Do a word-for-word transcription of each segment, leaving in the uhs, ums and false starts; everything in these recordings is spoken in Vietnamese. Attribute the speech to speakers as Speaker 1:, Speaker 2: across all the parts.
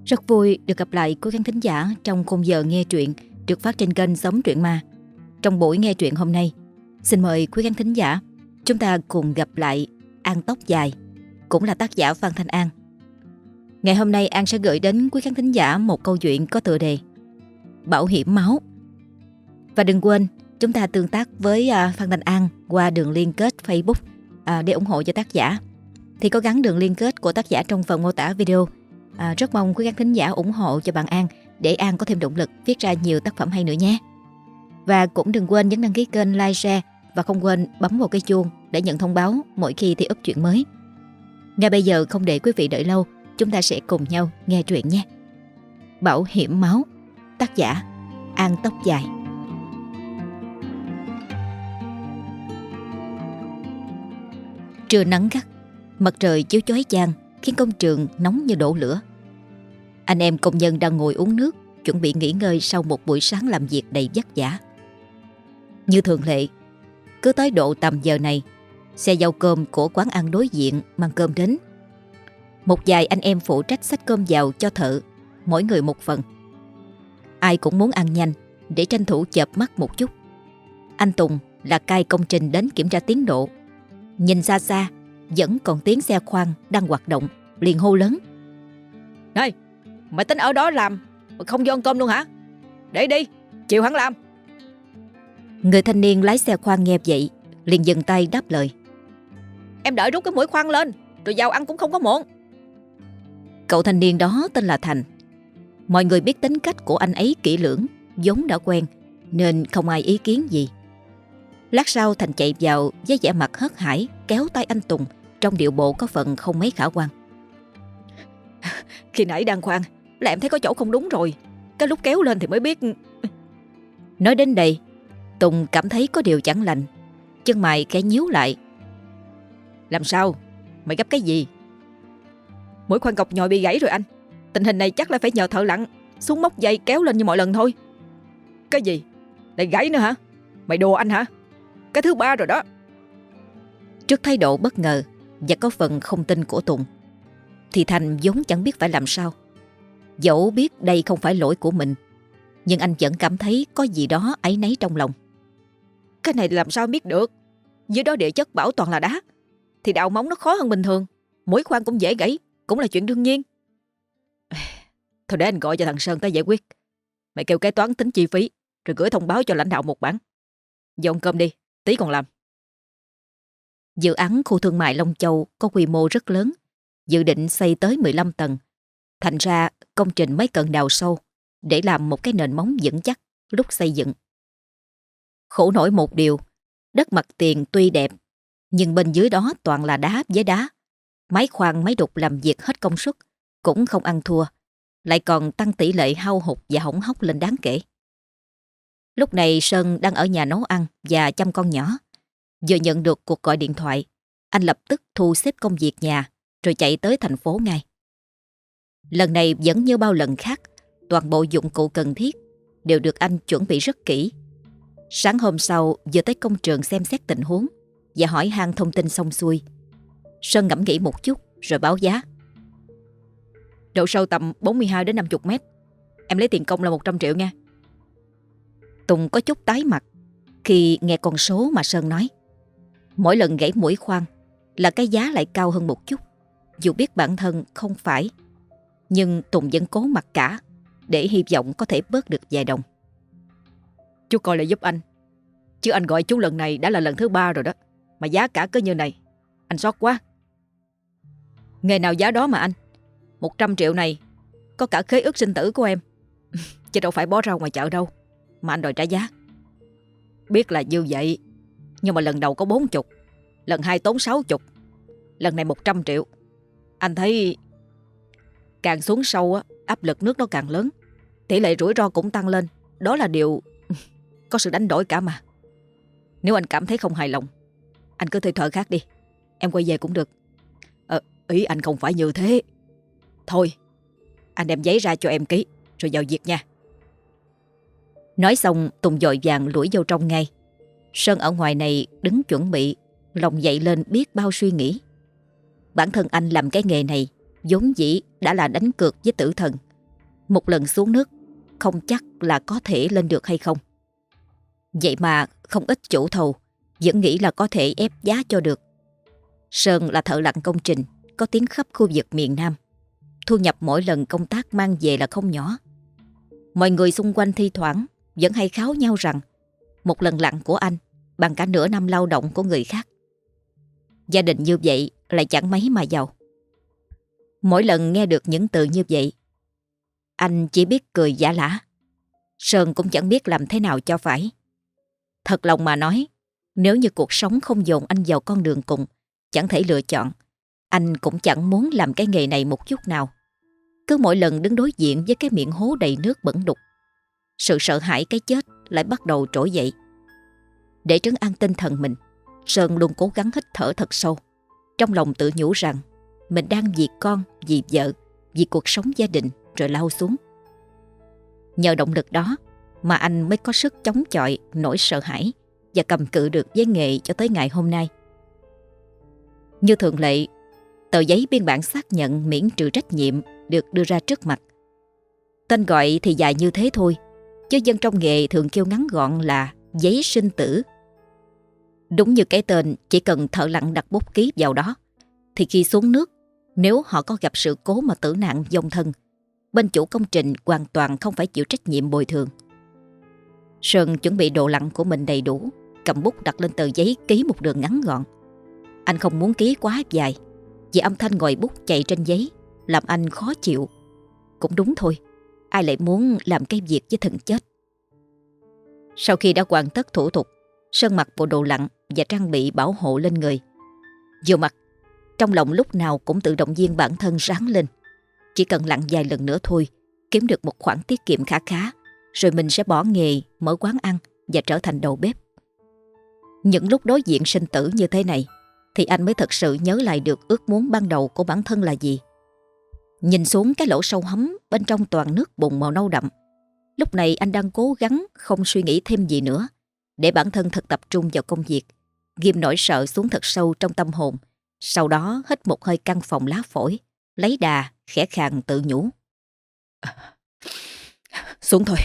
Speaker 1: Rất vui được gặp lại quý khán thính giả trong khung giờ nghe truyện được phát trên kênh Sống Truyện Ma. Trong buổi nghe truyện hôm nay, xin mời quý khán thính giả chúng ta cùng gặp lại An Tóc Dài, cũng là tác giả Phan Thanh An. Ngày hôm nay An sẽ gửi đến quý khán thính giả một câu chuyện có tựa đề Bảo hiểm máu. Và đừng quên chúng ta tương tác với Phan Thanh An qua đường liên kết Facebook để ủng hộ cho tác giả. Thì có gắn đường liên kết của tác giả trong phần mô tả video. À, rất mong quý khán thính giả ủng hộ cho bạn An để An có thêm động lực viết ra nhiều tác phẩm hay nữa nhé. Và cũng đừng quên nhấn đăng ký kênh, like, share và không quên bấm vào cái chuông để nhận thông báo mỗi khi thì up truyện mới. Ngay bây giờ không để quý vị đợi lâu, chúng ta sẽ cùng nhau nghe truyện nhé. Bảo hiểm máu, tác giả An Tóc Dài. Trưa nắng gắt, mặt trời chiếu chói chang khiến công trường nóng như đổ lửa. Anh em công nhân đang ngồi uống nước, chuẩn bị nghỉ ngơi sau một buổi sáng làm việc đầy vất vả. Như thường lệ, cứ tới độ tầm giờ này, xe giao cơm của quán ăn đối diện mang cơm đến. Một vài anh em phụ trách xách cơm vào cho thợ, mỗi người một phần. Ai cũng muốn ăn nhanh để tranh thủ chợp mắt một chút. Anh Tùng là cai công trình đến kiểm tra tiến độ. Nhìn xa xa vẫn còn tiếng xe khoan đang hoạt động, liền hô lớn: "Này, mày tính ở đó làm mà không vô ăn cơm luôn hả? Để đi, chịu hắn làm." Người thanh niên lái xe khoan nghe vậy liền dừng tay đáp lời: "Em đợi rút cái mũi khoan lên rồi vào ăn cũng không có muộn." Cậu thanh niên đó tên là Thành. Mọi người biết tính cách của anh ấy kỹ lưỡng, vốn đã quen nên không ai ý kiến gì. Lát sau Thành chạy vào với vẻ mặt hớt hải, kéo tay anh Tùng trong điệu bộ có phần không mấy khả quan. "Khi nãy đang khoan là em thấy có chỗ không đúng rồi, cái lúc kéo lên thì mới biết." Nói đến đây, Tùng cảm thấy có điều chẳng lành, chân mày khẽ nhíu lại. "Làm sao? Mày gấp cái gì?" "Mũi khoan cọc nhồi bị gãy rồi anh. Tình hình này chắc là phải nhờ thợ lặn xuống móc dây kéo lên như mọi lần thôi." "Cái gì? Lại gãy nữa hả? Mày đùa anh hả? Cái thứ ba rồi đó." Trước thái độ bất ngờ và có phần không tin của Tùng, thì Thành vốn chẳng biết phải làm sao. Dẫu biết đây không phải lỗi của mình, nhưng anh vẫn cảm thấy có gì đó áy náy trong lòng. "Cái này làm sao biết được? Dưới đó địa chất bảo toàn là đá, thì đào móng nó khó hơn bình thường. Mũi khoan cũng dễ gãy, cũng là chuyện đương nhiên." "Thôi để anh gọi cho thằng Sơn tới giải quyết. Mày kêu kế toán tính chi phí rồi gửi thông báo cho lãnh đạo một bản. Vô ăn cơm đi, tí còn làm." Dự án khu thương mại Long Châu có quy mô rất lớn, dự định xây tới mười lăm tầng. Thành ra công trình mới cần đào sâu để làm một cái nền móng vững chắc lúc xây dựng. Khổ nổi một điều, đất mặt tiền tuy đẹp, nhưng bên dưới đó toàn là đá với đá. Máy khoan máy đục làm việc hết công suất, cũng không ăn thua, lại còn tăng tỷ lệ hao hụt và hỏng hóc lên đáng kể. Lúc này Sơn đang ở nhà nấu ăn và chăm con nhỏ. Vừa nhận được cuộc gọi điện thoại, anh lập tức thu xếp công việc nhà rồi chạy tới thành phố ngay. Lần này vẫn như bao lần khác, toàn bộ dụng cụ cần thiết đều được anh chuẩn bị rất kỹ. Sáng hôm sau vừa tới công trường xem xét tình huống và hỏi han thông tin xong xuôi, Sơn ngẫm nghĩ một chút rồi báo giá: "Độ sâu tầm bốn mươi hai đến năm mươi mét. Em lấy tiền công là một trăm triệu nha." Tùng có chút tái mặt khi nghe con số mà Sơn nói. Mỗi lần gãy mũi khoan là cái giá lại cao hơn một chút. Dù biết bản thân không phải, nhưng Tùng vẫn cố mặc cả để hy vọng có thể bớt được vài đồng. "Chú coi lại giúp anh. Chứ anh gọi chú lần này đã là lần thứ ba rồi đó, mà giá cả cứ như này, anh xót quá." "Nghề nào giá đó mà anh. Một trăm triệu này có cả khế ước sinh tử của em. Chứ đâu phải bó rau ngoài chợ đâu mà anh đòi trả giá." "Biết là như vậy, nhưng mà lần đầu có bốn chục, lần hai tốn sáu chục, lần này một trăm triệu. Anh thấy càng xuống sâu á, áp lực nước nó càng lớn, tỷ lệ rủi ro cũng tăng lên. Đó là điều có sự đánh đổi cả mà. Nếu anh cảm thấy không hài lòng, anh cứ thuê thợ khác đi, em quay về cũng được." Ờ, ý anh không phải như thế. Thôi, anh đem giấy ra cho em ký rồi vào việc nha." Nói xong Tùng vội vàng lủi vô trong ngay. Sơn ở ngoài này đứng chuẩn bị, lòng dậy lên biết bao suy nghĩ. Bản thân anh làm cái nghề này vốn dĩ đã là đánh cược với tử thần, Một lần xuống nước không chắc là có thể lên được hay không. Vậy mà không ít chủ thầu vẫn nghĩ là có thể ép giá cho được. Sơn là thợ lặn công trình có tiếng khắp khu vực miền Nam. Thu nhập mỗi lần công tác mang về là không nhỏ. Mọi người xung quanh thi thoảng vẫn hay kháo nhau rằng một lần lặn của anh bằng cả nửa năm lao động của người khác. Gia đình như vậy lại chẳng mấy mà giàu. Mỗi lần nghe được những từ như vậy, anh chỉ biết cười giả lả. Sơn cũng chẳng biết làm thế nào cho phải. Thật lòng mà nói, nếu như cuộc sống không dồn anh vào con đường cùng, chẳng thể lựa chọn, anh cũng chẳng muốn làm cái nghề này một chút nào. Cứ mỗi lần đứng đối diện với cái miệng hố đầy nước bẩn đục, sự sợ hãi cái chết lại bắt đầu trỗi dậy. Để trấn an tinh thần mình, Sơn luôn cố gắng hít thở thật sâu, trong lòng tự nhủ rằng mình đang vì con, vì vợ, vì cuộc sống gia đình rồi lao xuống. Nhờ động lực đó mà anh mới có sức chống chọi nỗi sợ hãi và cầm cự được với nghề cho tới ngày hôm nay. Như thường lệ, tờ giấy biên bản xác nhận miễn trừ trách nhiệm được đưa ra trước mặt. Tên gọi thì dài như thế thôi, chứ dân trong nghề thường kêu ngắn gọn là giấy sinh tử. Đúng như cái tên, chỉ cần thợ lặn đặt bút ký vào đó, thì khi xuống nước, nếu họ có gặp sự cố mà tử nạn vong thân, bên chủ công trình hoàn toàn không phải chịu trách nhiệm bồi thường. Sơn chuẩn bị đồ lặn của mình đầy đủ, cầm bút đặt lên tờ giấy ký một đường ngắn gọn. Anh không muốn ký quá dài, vì âm thanh ngòi bút chạy trên giấy làm anh khó chịu. Cũng đúng thôi, ai lại muốn làm cái việc với thần chết. Sau khi đã hoàn tất thủ tục, Sơn mặc bộ đồ lặn và trang bị bảo hộ lên người. Vừa mặc, trong lòng lúc nào cũng tự động viên bản thân ráng lên. Chỉ cần lặn vài lần nữa thôi, kiếm được một khoản tiết kiệm khá khá, rồi mình sẽ bỏ nghề, mở quán ăn và trở thành đầu bếp. Những lúc đối diện sinh tử như thế này, thì anh mới thật sự nhớ lại được ước muốn ban đầu của bản thân là gì. Nhìn xuống cái lỗ sâu hấm bên trong toàn nước bùn màu nâu đậm, lúc này anh đang cố gắng không suy nghĩ thêm gì nữa, để bản thân thật tập trung vào công việc, ghim nỗi sợ xuống thật sâu trong tâm hồn. Sau đó hít một hơi căng phòng lá phổi, lấy đà, khẽ khàng tự nhủ. Xuống thôi.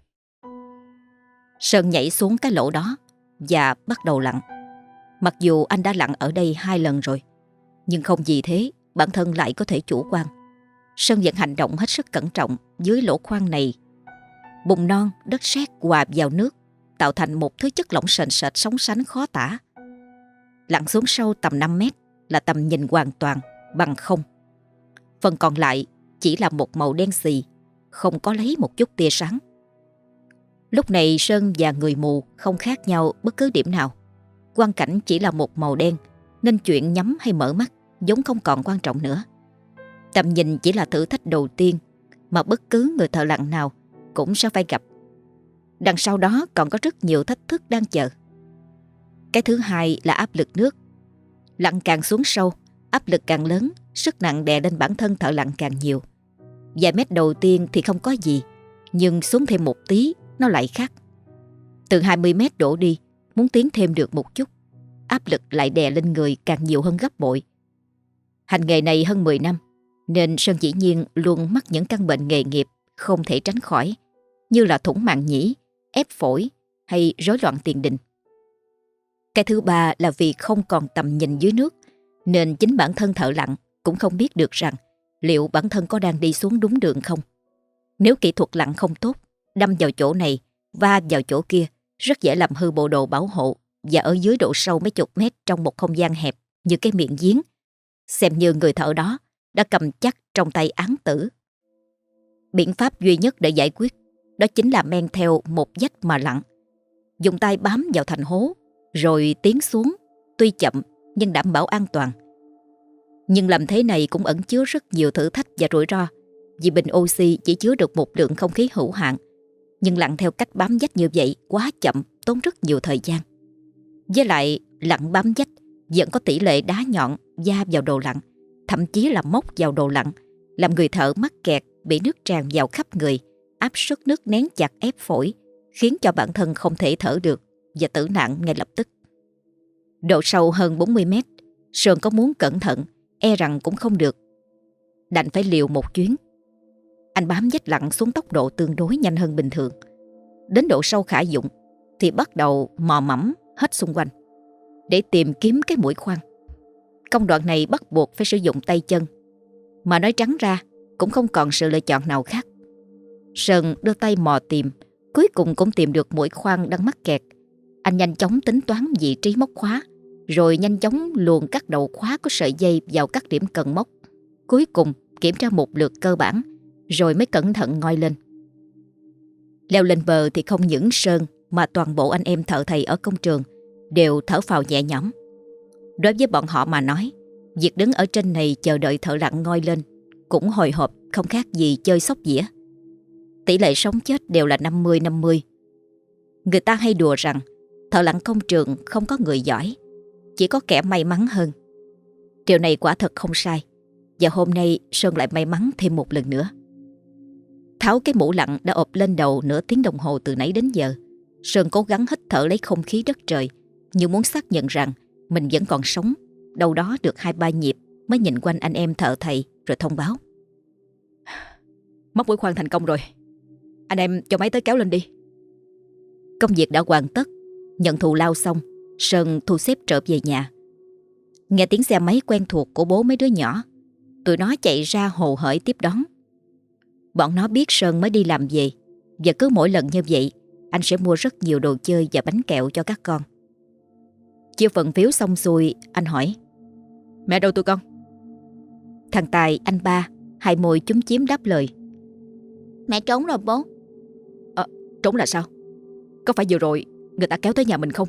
Speaker 1: Sơn nhảy xuống cái lỗ đó và bắt đầu lặn. Mặc dù anh đã lặn ở đây hai lần rồi, nhưng không vì thế bản thân lại có thể chủ quan. Sơn vẫn hành động hết sức cẩn trọng dưới lỗ khoan này. Bùn non, đất sét hòa vào nước, tạo thành một thứ chất lỏng sền sệt sóng sánh khó tả. Lặn xuống sâu tầm năm mét là tầm nhìn hoàn toàn bằng không. Phần còn lại chỉ là một màu đen xì, không có lấy một chút tia sáng. Lúc này Sơn và người mù không khác nhau bất cứ điểm nào. Quang cảnh chỉ là một màu đen, nên chuyện nhắm hay mở mắt giống không còn quan trọng nữa. Tầm nhìn chỉ là thử thách đầu tiên mà bất cứ người thợ lặn nào cũng sẽ phải gặp. Đằng sau đó còn có rất nhiều thách thức đang chờ. Cái thứ hai là áp lực nước. Lặn càng xuống sâu, áp lực càng lớn, sức nặng đè lên bản thân thợ lặn càng nhiều. Vài mét đầu tiên thì không có gì, nhưng xuống thêm một tí nó lại khác. Từ hai mươi mét đổ đi, muốn tiến thêm được một chút, áp lực lại đè lên người càng nhiều hơn gấp bội. Hành nghề này hơn mười năm, nên Sơn dĩ nhiên luôn mắc những căn bệnh nghề nghiệp không thể tránh khỏi, như là thủng màng nhĩ, ép phổi hay rối loạn tiền đình. Cái thứ ba là vì không còn tầm nhìn dưới nước, nên chính bản thân thợ lặn cũng không biết được rằng liệu bản thân có đang đi xuống đúng đường không. Nếu kỹ thuật lặn không tốt, đâm vào chỗ này, va vào chỗ kia, rất dễ làm hư bộ đồ bảo hộ, và ở dưới độ sâu mấy chục mét trong một không gian hẹp như cái miệng giếng, xem như người thợ đó đã cầm chắc trong tay án tử. Biện pháp duy nhất để giải quyết đó chính là men theo một vách mà lặn, dùng tay bám vào thành hố rồi tiến xuống, tuy chậm nhưng đảm bảo an toàn. Nhưng làm thế này cũng ẩn chứa rất nhiều thử thách và rủi ro, vì bình oxy chỉ chứa được một lượng không khí hữu hạn, nhưng lặn theo cách bám vách như vậy quá chậm, tốn rất nhiều thời gian. Với lại lặn bám vách vẫn có tỷ lệ đá nhọn va vào đồ lặn, thậm chí là móc vào đồ lặn, làm người thợ mắc kẹt, bị nước tràn vào khắp người, áp suất nước nén chặt ép phổi, khiến cho bản thân không thể thở được và tử nạn ngay lập tức. Độ sâu hơn bốn mươi mét, Sơn có muốn cẩn thận, e rằng cũng không được. Đành phải liều một chuyến. Anh bám vách lặn xuống tốc độ tương đối nhanh hơn bình thường. Đến độ sâu khả dụng thì bắt đầu mò mẫm hết xung quanh để tìm kiếm cái mũi khoan. Công đoạn này bắt buộc phải sử dụng tay chân, mà nói trắng ra cũng không còn sự lựa chọn nào khác. Sơn đưa tay mò tìm, cuối cùng cũng tìm được mũi khoan đang mắc kẹt. Anh nhanh chóng tính toán vị trí móc khóa, rồi nhanh chóng luồn các đầu khóa có sợi dây vào các điểm cần móc. Cuối cùng kiểm tra một lượt cơ bản, rồi mới cẩn thận ngoi lên. Leo lên bờ thì không những Sơn mà toàn bộ anh em thợ thầy ở công trường đều thở phào nhẹ nhõm. Đối với bọn họ mà nói, việc đứng ở trên này chờ đợi thợ lặn ngoi lên cũng hồi hộp không khác gì chơi sóc dĩa. Tỷ lệ sống chết đều là năm mươi năm mươi. Người ta hay đùa rằng thợ lặn công trường không có người giỏi, chỉ có kẻ may mắn hơn. Điều này quả thật không sai, và hôm nay Sơn lại may mắn thêm một lần nữa. Tháo cái mũ lặn đã ộp lên đầu nửa tiếng đồng hồ từ nãy đến giờ, Sơn cố gắng hít thở lấy không khí đất trời, như muốn xác nhận rằng mình vẫn còn sống. Đâu đó được hai ba nhịp mới nhìn quanh anh em thợ thầy rồi thông báo: móc mũi khoan thành công rồi, anh em cho máy tới kéo lên đi. Công việc đã hoàn tất, nhận thù lao xong, Sơn thu xếp trở về nhà. Nghe tiếng xe máy quen thuộc của bố mấy đứa nhỏ, tụi nó chạy ra hồ hởi tiếp đón. Bọn nó biết Sơn mới đi làm về, và cứ mỗi lần như vậy anh sẽ mua rất nhiều đồ chơi và bánh kẹo cho các con. Chia phần phiếu xong xuôi, anh hỏi: mẹ đâu tụi con? Thằng Tài, anh ba, hai môi chúm chím đáp lời: mẹ trốn rồi bố. Ờ, trốn là sao? Có phải vừa rồi người ta kéo tới nhà mình không?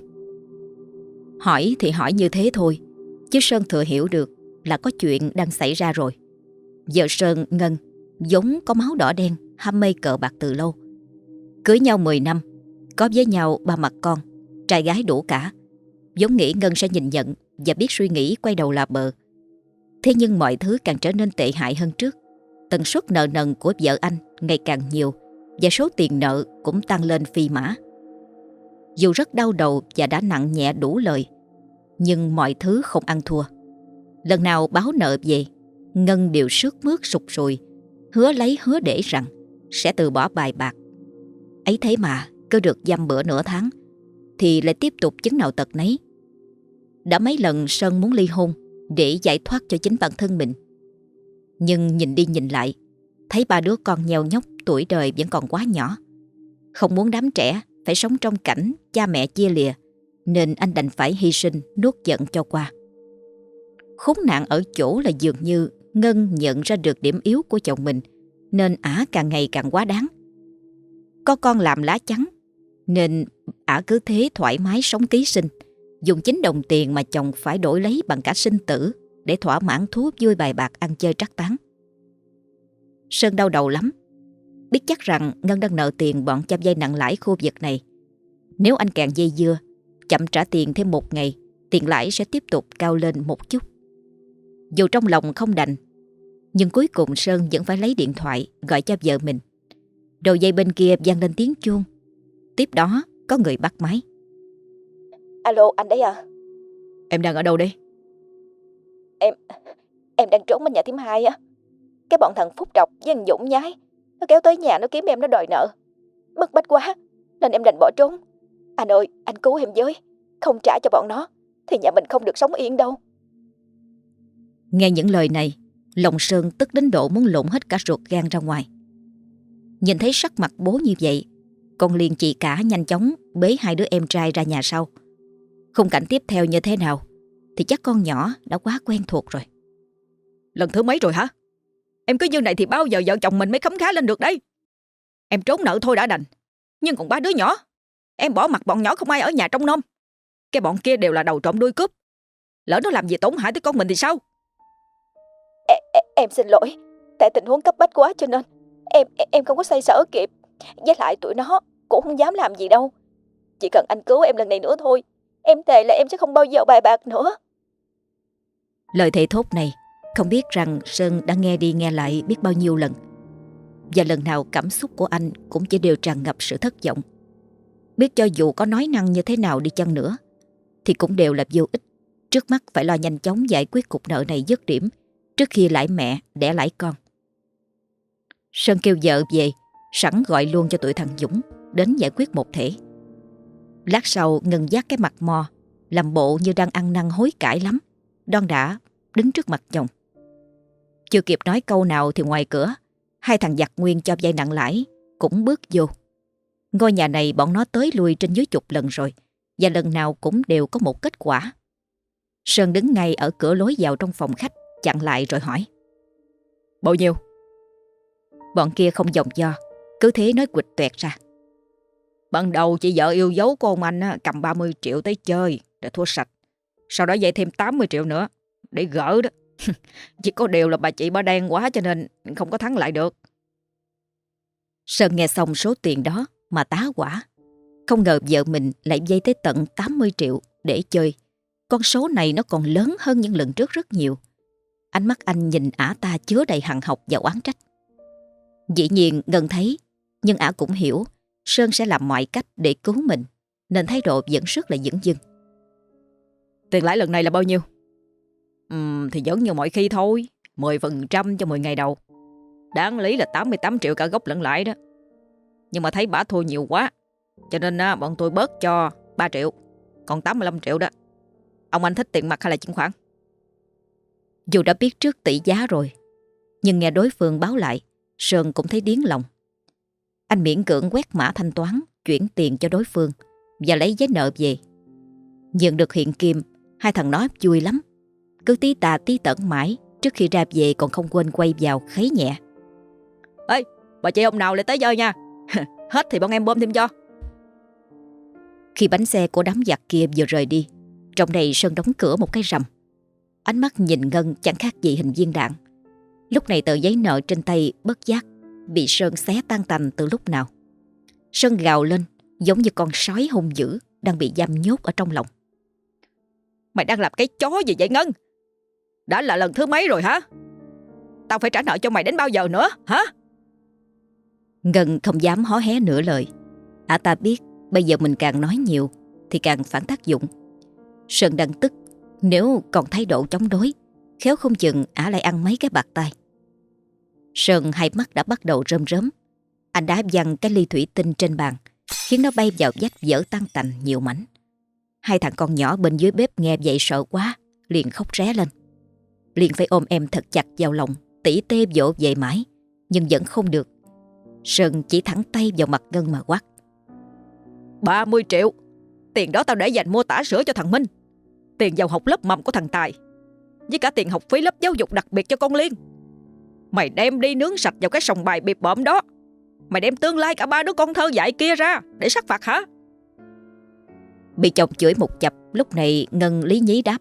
Speaker 1: Hỏi thì hỏi như thế thôi, chứ Sơn thừa hiểu được là có chuyện đang xảy ra rồi. Vợ Sơn, Ngân, vốn có máu đỏ đen, ham mê cờ bạc từ lâu. Cưới nhau mười năm, có với nhau ba mặt con, trai gái đủ cả. Vốn nghĩ Ngân sẽ nhìn nhận và biết suy nghĩ quay đầu là bờ. Thế nhưng mọi thứ càng trở nên tệ hại hơn trước. Tần suất nợ nần của vợ anh ngày càng nhiều, và số tiền nợ cũng tăng lên phi mã. Dù rất đau đầu và đã nặng nhẹ đủ lời, nhưng mọi thứ không ăn thua. Lần nào báo nợ về, Ngân đều sướt mướt sụt sùi, hứa lấy hứa để rằng sẽ từ bỏ bài bạc. Ấy thế mà cứ được dăm bữa nửa tháng thì lại tiếp tục chứng nào tật nấy. Đã mấy lần Sơn muốn ly hôn để giải thoát cho chính bản thân mình, nhưng nhìn đi nhìn lại thấy ba đứa con nheo nhóc tuổi đời vẫn còn quá nhỏ, không muốn đám trẻ phải sống trong cảnh cha mẹ chia lìa, nên anh đành phải hy sinh nuốt giận cho qua. Khốn nạn ở chỗ là dường như Ngân nhận ra được điểm yếu của chồng mình, nên ả càng ngày càng quá đáng. Có con làm lá chắn, nên ả cứ thế thoải mái sống ký sinh, dùng chính đồng tiền mà chồng phải đổi lấy bằng cả sinh tử để thỏa mãn thú vui bài bạc ăn chơi trắc tán. Sơn đau đầu lắm, biết chắc rằng Ngân đang nợ tiền bọn cho vay nặng lãi khu vực này. Nếu anh càng dây dưa, chậm trả tiền thêm một ngày, tiền lãi sẽ tiếp tục cao lên một chút. Dù trong lòng không đành, nhưng cuối cùng Sơn vẫn phải lấy điện thoại gọi cho vợ mình. Đầu dây bên kia vang lên tiếng chuông. Tiếp đó có người bắt máy.
Speaker 2: Alo, anh đấy à?
Speaker 1: Em đang ở đâu đây?
Speaker 2: Em Em đang trốn bên nhà thím hai á. Cái bọn thằng Phúc Trọc với thằng Dũng nhái, nó kéo tới nhà nó kiếm em, nó đòi nợ. Bức bách quá nên em đành bỏ trốn. Anh ơi, anh cứu em với. Không trả cho bọn nó thì nhà mình không được sống yên đâu.
Speaker 1: Nghe những lời này, lòng Sơn tức đến độ muốn lộn hết cả ruột gan ra ngoài. Nhìn thấy sắc mặt bố như vậy, con liền chị cả nhanh chóng bế hai đứa em trai ra nhà sau. Khung cảnh tiếp theo như thế nào thì chắc con nhỏ đã quá quen thuộc rồi.
Speaker 3: Lần thứ mấy rồi hả? Em cứ như này thì bao giờ vợ chồng mình mới khấm khá lên được đấy. Em trốn nợ thôi đã đành, nhưng còn ba đứa nhỏ, em bỏ mặc bọn nhỏ không ai ở nhà trông nom. Cái bọn kia đều là đầu trộm đuôi cướp. Lỡ nó làm gì tổn hại tới con mình thì sao?
Speaker 2: Em, em xin lỗi, tại tình huống cấp bách quá cho nên em em không có xoay sở kịp. Với lại tụi nó cũng không dám làm gì đâu. Chỉ cần anh cứu em lần này nữa thôi, em thề là em sẽ không bao giờ bài bạc nữa.
Speaker 1: Lời thề thốt này không biết rằng Sơn đã nghe đi nghe lại biết bao nhiêu lần. Và lần nào cảm xúc của anh cũng chỉ đều tràn ngập sự thất vọng. Biết cho dù có nói năng như thế nào đi chăng nữa thì cũng đều là vô ích. Trước mắt phải lo nhanh chóng giải quyết cục nợ này dứt điểm trước khi lãi mẹ đẻ lãi con. Sơn kêu vợ về, sẵn gọi luôn cho tụi thằng Dũng đến giải quyết một thể. Lát sau Ngân dắt cái mặt mò, làm bộ như đang ăn năn hối cải lắm, đon đả đứng trước mặt chồng. Chưa kịp nói câu nào thì ngoài cửa, hai thằng giặc nguyên cho vay nặng lãi cũng bước vô. Ngôi nhà này bọn nó tới lui trên dưới chục lần rồi, và lần nào cũng đều có một kết quả. Sơn đứng ngay ở cửa lối vào trong phòng khách, chặn lại rồi hỏi:
Speaker 3: Bao nhiêu?
Speaker 1: Bọn kia không vòng vo, cứ thế nói quịch toẹt ra.
Speaker 3: Ban đầu chị vợ yêu dấu của ông anh á, cầm ba mươi triệu tới chơi để thua sạch. Sau đó dây thêm tám mươi triệu nữa để gỡ đó. Chỉ có điều là bà chị bà đen quá cho nên không có thắng lại được.
Speaker 1: Sơn nghe xong số tiền đó mà tá hỏa. Không ngờ vợ mình lại dây tới tận tám mươi triệu để chơi. Con số này nó còn lớn hơn những lần trước rất nhiều. Ánh mắt anh nhìn ả ta chứa đầy hằn học và oán trách. Dĩ nhiên Ngân thấy, nhưng ả cũng hiểu Sơn sẽ làm mọi cách để cứu mình, nên thái độ vẫn rất là dửng dưng.
Speaker 3: Tiền lãi lần này là bao nhiêu? Uhm, thì vẫn như mọi khi thôi, mười phần trăm cho mười ngày đầu. Đáng lý là tám mươi tám triệu cả gốc lẫn lãi đó. Nhưng mà thấy bả thua nhiều quá, cho nên á, bọn tôi bớt cho ba triệu, còn tám mươi lăm triệu đó. Ông anh thích tiền mặt hay là chứng khoán?
Speaker 1: Dù đã biết trước tỷ giá rồi, nhưng nghe đối phương báo lại, Sơn cũng thấy điếng lòng. Anh miễn cưỡng quét mã thanh toán, chuyển tiền cho đối phương và lấy giấy nợ về. Nhận được hiện kim, hai thằng nó vui lắm. Cứ tí tà tí tẩn mãi, trước khi ra về còn không quên quay vào khấy nhẹ:
Speaker 3: Ê, bà chị ông nào lại tới chơi nha. Hết thì bọn em bơm thêm cho.
Speaker 1: Khi bánh xe của đám giặc kia vừa rời đi, trong đây Sơn đóng cửa một cái rầm. Ánh mắt nhìn Ngân chẳng khác gì hình viên đạn. Lúc này tờ giấy nợ trên tay bất giác bị Sơn xé tan tành từ lúc nào. Sơn gào lên giống như con sói hung dữ đang bị giam nhốt ở trong lòng.
Speaker 3: Mày đang làm cái chó gì vậy Ngân? Đã là lần thứ mấy rồi hả? Tao phải trả nợ cho mày đến bao giờ nữa hả?
Speaker 1: Ngân không dám hó hé nửa lời. Ả ta biết bây giờ mình càng nói nhiều thì càng phản tác dụng. Sơn đang tức, nếu còn thái độ chống đối, khéo không chừng ả lại ăn mấy cái bạt tay. Sơn hai mắt đã bắt đầu rơm rớm. Anh đá văng cái ly thủy tinh trên bàn, khiến nó bay vào vách vỡ tan tành nhiều mảnh. Hai thằng con nhỏ bên dưới bếp nghe vậy sợ quá, liền khóc ré lên. Liền phải ôm em thật chặt vào lòng, tỉ tê dỗ về mãi, nhưng vẫn không được. Sơn chỉ thẳng tay vào mặt Ngân mà quát:
Speaker 3: ba mươi triệu. Tiền đó tao để dành mua tã sữa cho thằng Minh, tiền vào học lớp mầm của thằng Tài, với cả tiền học phí lớp giáo dục đặc biệt cho con Liên. Mày đem đi nướng sạch vào cái sòng bài bịp bợm đó. Mày đem tương lai cả ba đứa con thơ dại kia ra để sát phạt hả?
Speaker 1: Bị chồng chửi một chập, lúc này Ngân lý nhí đáp: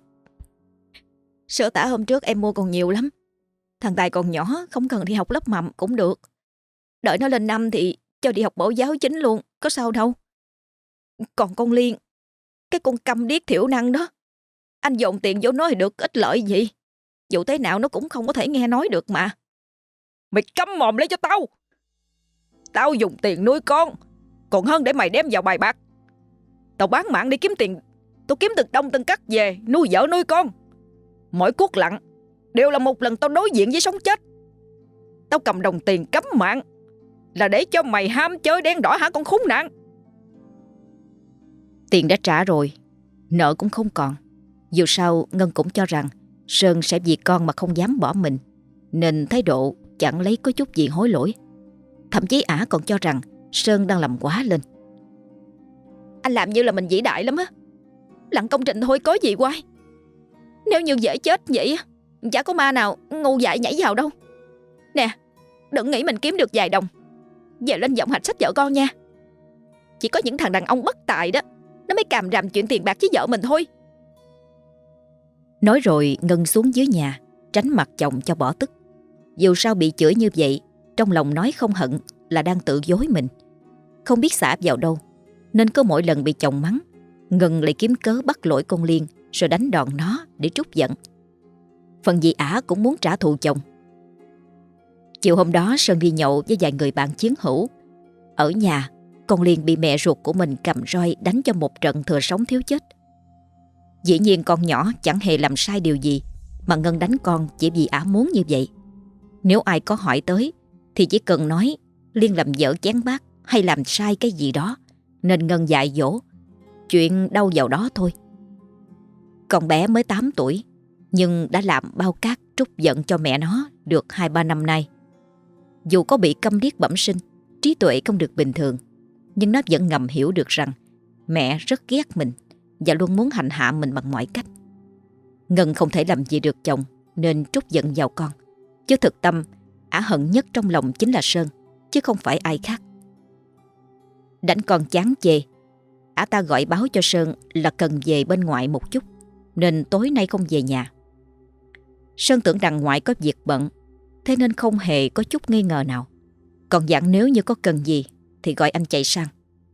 Speaker 2: Sữa tã hôm trước em mua còn nhiều lắm. Thằng Tài còn nhỏ, không cần đi học lớp mầm cũng được. Đợi nó lên năm thì cho đi học mẫu giáo chính luôn, có sao đâu. Còn con Liên, cái con câm điếc thiểu năng đó, anh dồn tiền vô nó thì được ích lợi gì? Dù thế nào nó cũng không có thể nghe nói được mà.
Speaker 3: Mày câm mồm lấy cho tao. Tao dùng tiền nuôi con còn hơn để mày đem vào bài bạc. Tao bán mạng đi kiếm tiền, tao kiếm từng đồng từng cắt về nuôi vợ nuôi con. Mỗi cuốc lặng đều là một lần tao đối diện với sống chết. Tao cầm đồng tiền cắm mạng là để cho mày ham chơi đen đỏ hả con khốn nạn?
Speaker 1: Tiền đã trả rồi, nợ cũng không còn. Dù sao Ngân cũng cho rằng Sơn sẽ vì con mà không dám bỏ mình, nên thái độ chẳng lấy có chút gì hối lỗi. Thậm chí ả còn cho rằng Sơn đang làm quá lên.
Speaker 2: Anh làm như là mình vĩ đại lắm á. Lặng công trình thôi có gì quay. Nếu như dễ chết vậy, chả có ma nào ngu dại nhảy vào đâu. Nè, đừng nghĩ mình kiếm được vài đồng về lên giọng hạch sách vợ con nha. Chỉ có những thằng đàn ông bất tài đó, nó mới càm ràm chuyện tiền bạc với vợ mình thôi.
Speaker 1: Nói rồi Ngân xuống dưới nhà, tránh mặt chồng cho bỏ tức. Dù sao bị chửi như vậy, trong lòng nói không hận là đang tự dối mình. Không biết xả vào đâu, nên có mỗi lần bị chồng mắng, Ngân lại kiếm cớ bắt lỗi con Liên rồi đánh đòn nó để trút giận. Phần gì ả cũng muốn trả thù chồng. Chiều hôm đó Sơn đi nhậu với vài người bạn chiến hữu. Ở nhà, con Liên bị mẹ ruột của mình cầm roi đánh cho một trận thừa sống thiếu chết. Dĩ nhiên con nhỏ chẳng hề làm sai điều gì, mà Ngân đánh con chỉ vì ả muốn như vậy. Nếu ai có hỏi tới thì chỉ cần nói Liên làm dở chén bát hay làm sai cái gì đó, nên Ngân dạy dỗ, chuyện đâu vào đó thôi. Con bé mới tám tuổi, nhưng đã làm bao cát trút giận cho mẹ nó được hai ba năm nay. Dù có bị câm điếc bẩm sinh, trí tuệ không được bình thường, nhưng nó vẫn ngầm hiểu được rằng mẹ rất ghét mình và luôn muốn hành hạ mình bằng mọi cách. Ngân không thể làm gì được chồng nên trút giận vào con, chứ thực tâm ả hận nhất trong lòng chính là Sơn, chứ không phải ai khác. Đánh con chán chê, ả ta gọi báo cho Sơn là cần về bên ngoại một chút, nên tối nay không về nhà. Sơn tưởng rằng ngoại có việc bận, thế nên không hề có chút nghi ngờ nào, còn dặn nếu như có cần gì thì gọi anh chạy sang.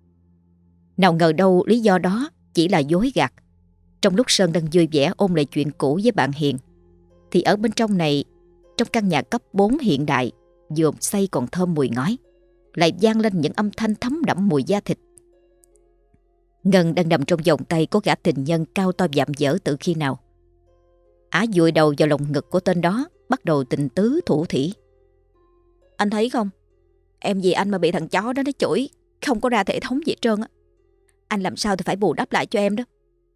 Speaker 1: Nào ngờ đâu lý do đó chỉ là dối gạt. Trong lúc Sơn đang vui vẻ ôn lại chuyện cũ với bạn Hiền, thì ở bên trong này, trong căn nhà cấp bốn hiện đại vừa xây còn thơm mùi ngói, lại vang lên những âm thanh thấm đẫm mùi da thịt. Ngân đang nằm trong vòng tay của gã tình nhân cao to vạm vỡ từ khi nào. Ả vùi đầu vào lồng ngực của tên đó, bắt đầu tình tứ thủ thỉ.
Speaker 2: Anh thấy không? Em vì anh mà bị thằng chó đó nó chửi, không có ra thể thống gì hết trơn á. Anh làm sao thì phải bù đắp lại cho em đó.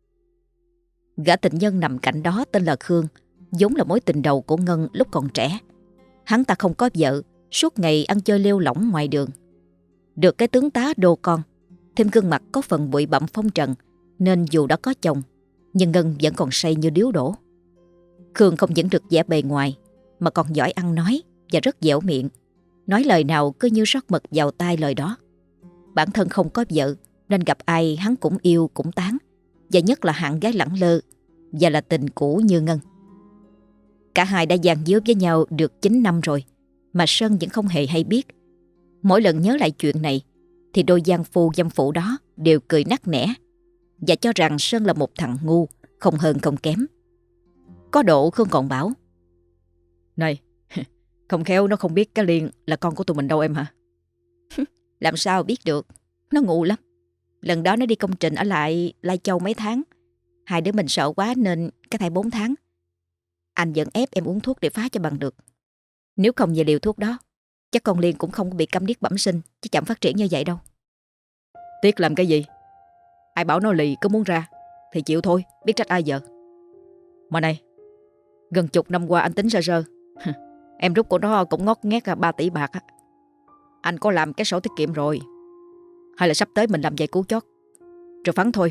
Speaker 1: Gã tình nhân nằm cạnh đó tên là Khương, vốn là mối tình đầu của Ngân lúc còn trẻ. Hắn ta không có vợ, suốt ngày ăn chơi lêu lỏng ngoài đường. Được cái tướng tá đô con, thêm gương mặt có phần bụi bặm phong trần, nên dù đã có chồng, nhưng Ngân vẫn còn say như điếu đổ. Khương không những được vẻ bề ngoài, mà còn giỏi ăn nói và rất dẻo miệng. Nói lời nào cứ như rót mật vào tai lời đó. Bản thân không có vợ, nên gặp ai hắn cũng yêu cũng tán, và nhất là hạng gái lẳng lơ và là tình cũ như Ngân. Cả hai đã dàn díu với nhau được chín năm rồi, mà Sơn vẫn không hề hay biết. Mỗi lần nhớ lại chuyện này thì đôi giang phu dâm phụ đó đều cười nắc nẻ và cho rằng Sơn là một thằng ngu, không hơn không kém. Có độ Khương còn bảo:
Speaker 3: Này, không khéo nó không biết cái Liên là con của tụi mình đâu em hả?
Speaker 2: Làm sao biết được, nó ngu lắm. Lần đó nó đi công trình ở lại Lai Châu mấy tháng, hai đứa mình sợ quá nên cái thai bốn tháng. Anh vẫn ép em uống thuốc để phá cho bằng được. Nếu không về liều thuốc đó, chắc con Liên cũng không bị câm điếc bẩm sinh, chứ chậm phát triển như vậy đâu.
Speaker 3: Tiếc làm cái gì? Ai bảo nó lì cứ muốn ra thì chịu thôi, biết trách ai giờ. Mà này, gần chục năm qua anh tính sơ sơ, em rút của nó cũng ngót nghét ba tỷ bạc á. Anh có làm cái sổ tiết kiệm rồi, hay là sắp tới mình làm vài cú chót rồi phắn thôi?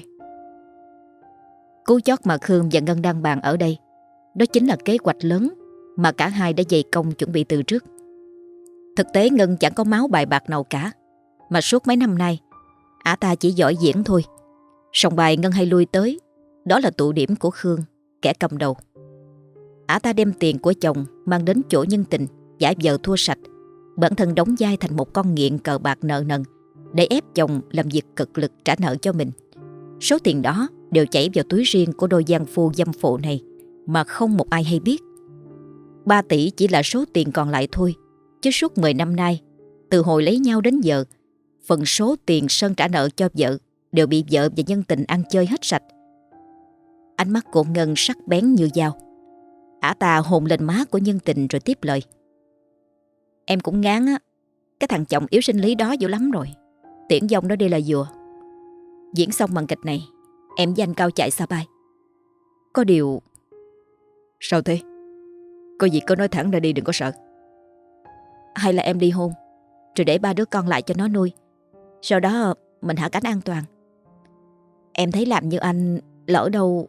Speaker 1: Cú chót mà Khương và Ngân đang bàn ở đây, đó chính là kế hoạch lớn mà cả hai đã dày công chuẩn bị từ trước. Thực tế Ngân chẳng có máu bài bạc nào cả, mà suốt mấy năm nay ả ta chỉ giỏi diễn thôi. Sòng bài Ngân hay lui tới, đó là tụ điểm của Khương, kẻ cầm đầu. Ả ta đem tiền của chồng mang đến chỗ nhân tình, giả vờ thua sạch, bản thân đóng vai thành một con nghiện cờ bạc nợ nần để ép chồng làm việc cực lực trả nợ cho mình. Số tiền đó đều chảy vào túi riêng của đôi giang phu dâm phụ này mà không một ai hay biết. Ba tỷ chỉ là số tiền còn lại thôi, chứ suốt mười năm nay, từ hồi lấy nhau đến giờ, phần số tiền Sơn trả nợ cho vợ đều bị vợ và nhân tình ăn chơi hết sạch. Ánh mắt của Ngân sắc bén như dao. Ả ta hôn lên má của nhân tình rồi tiếp lời: Em cũng ngán á, cái thằng chồng yếu sinh lý đó dữ lắm rồi. Tiễn dông nó đi là vừa. Diễn xong màn kịch này, em với anh cao chạy xa bay. Có điều...
Speaker 3: Sao thế? Có gì cứ nói thẳng ra đi, đừng có sợ.
Speaker 2: Hay là em ly hôn, rồi để ba đứa con lại cho nó nuôi, sau đó mình hạ cánh an toàn. Em thấy làm như anh lỡ đâu...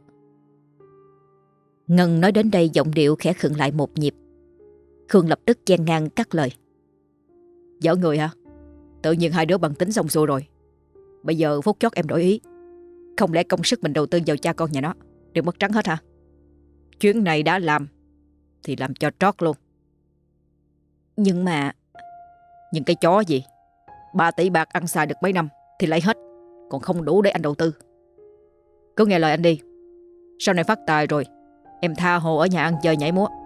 Speaker 1: Ngân nói đến đây giọng điệu khẽ khựng lại một nhịp. Khương lập tức chen ngang cắt lời:
Speaker 3: Dở người hả? Tự nhiên hai đứa bằng tính xong xuôi rồi, bây giờ phút chót em đổi ý. Không lẽ công sức mình đầu tư vào cha con nhà nó đều mất trắng hết hả? Chuyến này đã làm thì làm cho trót luôn.
Speaker 2: Nhưng mà...
Speaker 3: Nhưng cái chó gì? Ba tỷ bạc ăn xài được mấy năm thì lấy hết, còn không đủ để anh đầu tư. Cứ nghe lời anh đi. Sau này phát tài rồi, em tha hồ ở nhà ăn chơi nhảy múa.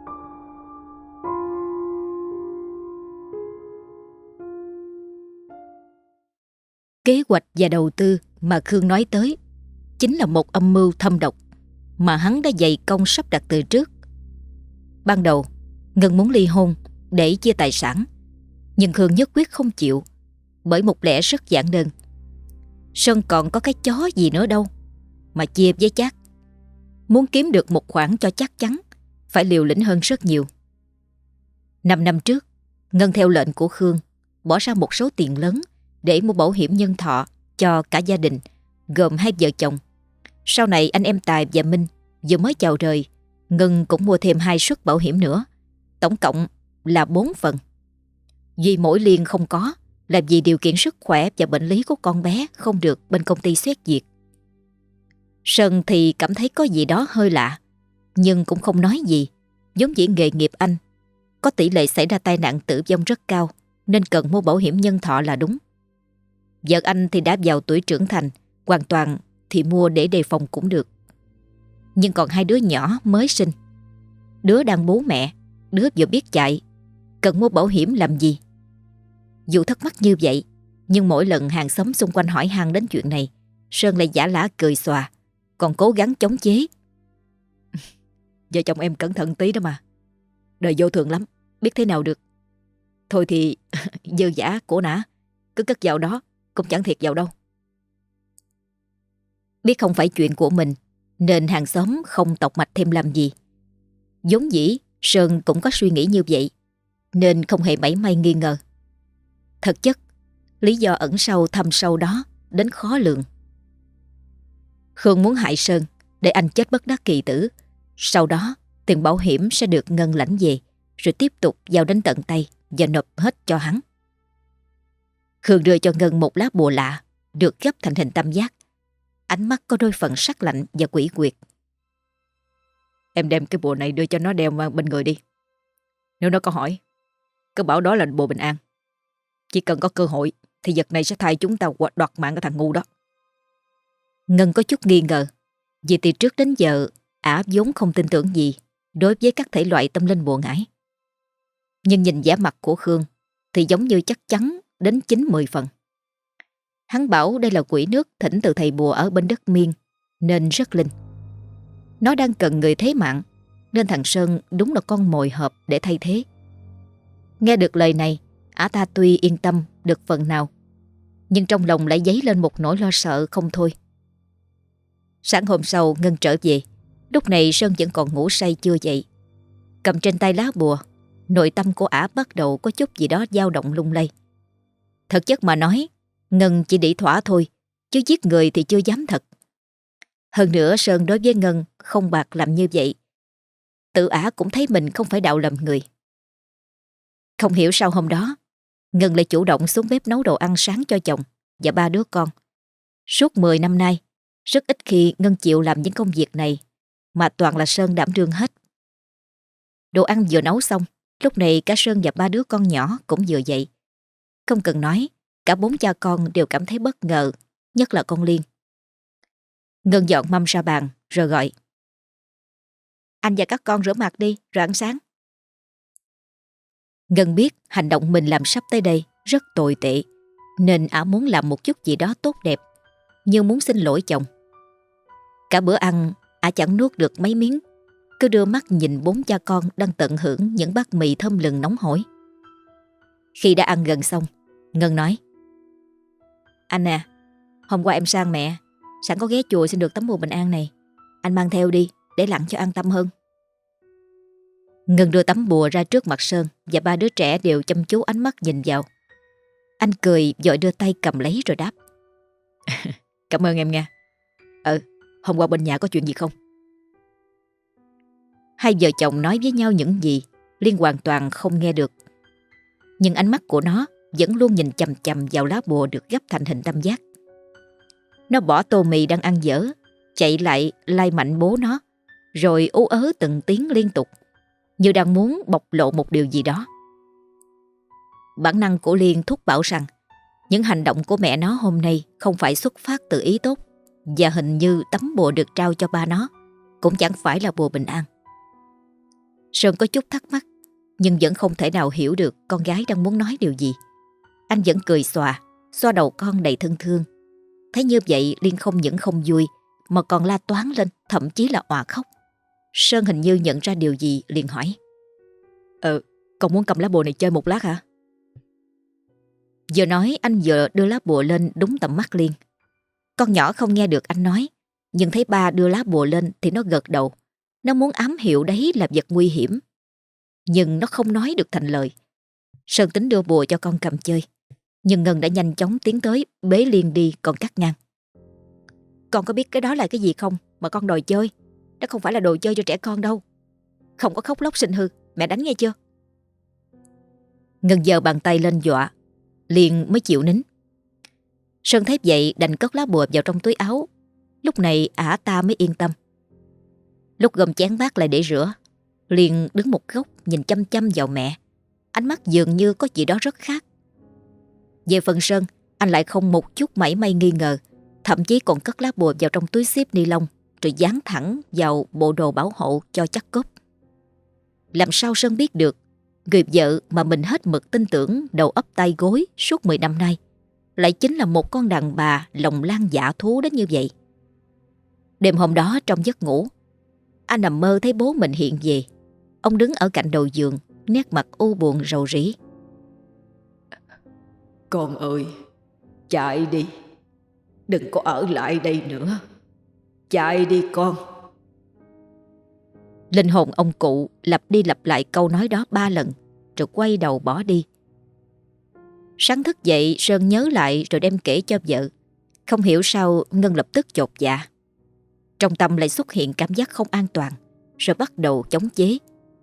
Speaker 1: Kế hoạch và đầu tư mà Khương nói tới chính là một âm mưu thâm độc mà hắn đã dày công sắp đặt từ trước. Ban đầu, Ngân muốn ly hôn để chia tài sản, Nhưng Hương nhất quyết không chịu, bởi một lẽ rất giản đơn. Sơn còn có cái chó gì nữa đâu mà chia với Trác. Muốn kiếm được một khoản cho chắc chắn phải liều lĩnh hơn rất nhiều. Năm năm trước, Ngân theo lệnh của Khương bỏ ra một số tiền lớn để mua bảo hiểm nhân thọ cho cả gia đình, gồm hai vợ chồng. Sau này anh em Tài và Minh vừa mới chào đời, Ngân cũng mua thêm hai suất bảo hiểm nữa, tổng cộng là bốn phần. Vì mỗi Liên không có là vì điều kiện sức khỏe và bệnh lý của con bé không được bên công ty xét duyệt. Sơn thì cảm thấy có gì đó hơi lạ, nhưng cũng không nói gì. Giống dĩ nghề nghiệp anh, có tỷ lệ xảy ra tai nạn tử vong rất cao, nên cần mua bảo hiểm nhân thọ là đúng. Vợ anh thì đã vào tuổi trưởng thành, hoàn toàn thì mua để đề phòng cũng được. Nhưng còn hai đứa nhỏ mới sinh, đứa đang bú mẹ, đứa vừa biết chạy, cần mua bảo hiểm làm gì? Dù thắc mắc như vậy, nhưng mỗi lần hàng xóm xung quanh hỏi han đến chuyện này, Sơn lại giả lả cười xòa, còn cố gắng chống chế. Vợ chồng em cẩn thận tí đó mà. Đời vô thường lắm, biết thế nào được. Thôi thì dư giả của nã, cứ cất vào đó, cũng chẳng thiệt vào đâu. Biết không phải chuyện của mình, nên hàng xóm không tọc mạch thêm làm gì. Vốn dĩ Sơn cũng có suy nghĩ như vậy, nên không hề mảy may nghi ngờ. Thực chất, lý do ẩn sau thâm sâu đó đến khó lường. Khương muốn hại Sơn để anh chết bất đắc kỳ tử. Sau đó tiền bảo hiểm sẽ được Ngân lãnh về, rồi tiếp tục giao đến tận tay và nộp hết cho hắn. Khương đưa cho Ngân một lá bùa lạ, được gấp thành hình tam giác. Ánh mắt có đôi phần sắc lạnh và quỷ quyệt. Em đem cái bùa này đưa cho nó đeo bên người đi. Nếu nó có hỏi, cứ bảo đó là bùa bình an. Chỉ cần có cơ hội thì vật này sẽ thay chúng ta đoạt mạng cái thằng ngu đó. Ngân có chút nghi ngờ, vì từ trước đến giờ ả vốn không tin tưởng gì đối với các thể loại tâm linh bùa ngải. Nhưng nhìn vẻ mặt của Khương thì giống như chắc chắn đến chín mười phần. Hắn bảo đây là quỷ nước thỉnh từ thầy bùa ở bên đất Miên, nên rất linh. Nó đang cần người thế mạng, nên thằng Sơn đúng là con mồi hợp để thay thế. Nghe được lời này, ả ta tuy yên tâm được phần nào, nhưng trong lòng lại dấy lên một nỗi lo sợ không thôi. Sáng hôm sau Ngân trở về, lúc này Sơn vẫn còn ngủ say chưa dậy. Cầm trên tay lá bùa, nội tâm của ả bắt đầu có chút gì đó dao động lung lay. Thật chất mà nói, Ngân chỉ đĩ thỏa thôi, chứ giết người thì chưa dám thật. Hơn nữa Sơn đối với Ngân không bạc làm như vậy. Tự ả cũng thấy mình không phải đạo lầm người. Không hiểu sao hôm đó, Ngân lại chủ động xuống bếp nấu đồ ăn sáng cho chồng và ba đứa con. Suốt mười năm nay, rất ít khi Ngân chịu làm những công việc này, mà toàn là Sơn đảm đương hết. Đồ ăn vừa nấu xong, lúc này cả Sơn và ba đứa con nhỏ cũng vừa dậy. Không cần nói, cả bốn cha con đều cảm thấy bất ngờ, nhất là con Liên. Ngân dọn mâm ra bàn rồi gọi: Anh và các con rửa mặt đi rồi ăn sáng. Ngân biết hành động mình làm sắp tới đây rất tồi tệ, nên ả muốn làm một chút gì đó tốt đẹp, như muốn xin lỗi chồng. Cả bữa ăn ả chẳng nuốt được mấy miếng, cứ đưa mắt nhìn bốn cha con đang tận hưởng những bát mì thơm lừng nóng hổi. Khi đã ăn gần xong, Ngân nói: Anh à, hôm qua em sang mẹ, sẵn có ghé chùa xin được tấm bùa bình an này. Anh mang theo đi để lặng cho an tâm hơn. Ngân đưa tấm bùa ra trước mặt Sơn, và ba đứa trẻ đều chăm chú ánh mắt nhìn vào. Anh cười vội đưa tay cầm lấy rồi đáp: Cảm ơn em nha. Ừ, hôm qua bên nhà có chuyện gì không? Hai vợ chồng nói với nhau những gì Liên hoàn toàn không nghe được, nhưng ánh mắt của nó vẫn luôn nhìn chằm chằm vào lá bùa được gấp thành hình tam giác. Nó bỏ tô mì đang ăn dở, chạy lại lai mạnh bố nó, rồi ú ớ từng tiếng liên tục, như đang muốn bộc lộ một điều gì đó. Bản năng của Liên thúc bảo rằng những hành động của mẹ nó hôm nay không phải xuất phát từ ý tốt, và hình như tấm bùa được trao cho ba nó cũng chẳng phải là bùa bình an. Sơn có chút thắc mắc, nhưng vẫn không thể nào hiểu được con gái đang muốn nói điều gì. Anh vẫn cười xòa, xoa đầu con đầy thân thương. Thấy như vậy Liên không những không vui, mà còn la toáng lên, thậm chí là òa khóc. Sơn hình như nhận ra điều gì, liền hỏi: Ờ, con muốn cầm lá bùa này chơi một lát hả? Vừa nói anh vừa đưa lá bùa lên đúng tầm mắt Liên. Con nhỏ không nghe được anh nói, nhưng thấy ba đưa lá bùa lên thì nó gật đầu. Nó muốn ám hiệu đấy là vật nguy hiểm, nhưng nó không nói được thành lời. Sơn tính đưa bùa cho con cầm chơi, nhưng Ngân đã nhanh chóng tiến tới bế Liên đi, còn cắt ngang. Con có biết cái đó là cái gì không mà con đòi chơi? Đó không phải là đồ chơi cho trẻ con đâu. Không có khóc lóc sinh hư, mẹ đánh nghe chưa? Ngân giơ bàn tay lên dọa, Liên mới chịu nín. Sơn thấy vậy đành cất lá bùa vào trong túi áo. Lúc này ả ta mới yên tâm. Lúc gom chén bát lại để rửa, Liên đứng một góc nhìn chăm chăm vào mẹ. Ánh mắt dường như có gì đó rất khác. Về phần Sơn, anh lại không một chút mảy may nghi ngờ, thậm chí còn cất lá bùa vào trong túi xếp ni lông rồi dán thẳng vào bộ đồ bảo hộ cho chắc cốp. Làm sao Sơn biết được người vợ mà mình hết mực tin tưởng đầu ấp tay gối suốt mười năm nay lại chính là một con đàn bà lòng lan dạ thú đến như vậy. Đêm hôm đó trong giấc ngủ, anh nằm mơ thấy bố mình hiện về. Ông đứng ở cạnh đầu giường, nét mặt u buồn rầu rĩ.
Speaker 3: Con ơi, chạy đi, đừng có ở lại đây nữa. Chạy đi con.
Speaker 1: Linh hồn ông cụ lặp đi lặp lại câu nói đó ba lần, rồi quay đầu bỏ đi. Sáng thức dậy, Sơn nhớ lại rồi đem kể cho vợ. Không hiểu sao Ngân lập tức chột dạ. Trong tâm lại xuất hiện cảm giác không an toàn, rồi bắt đầu chống chế.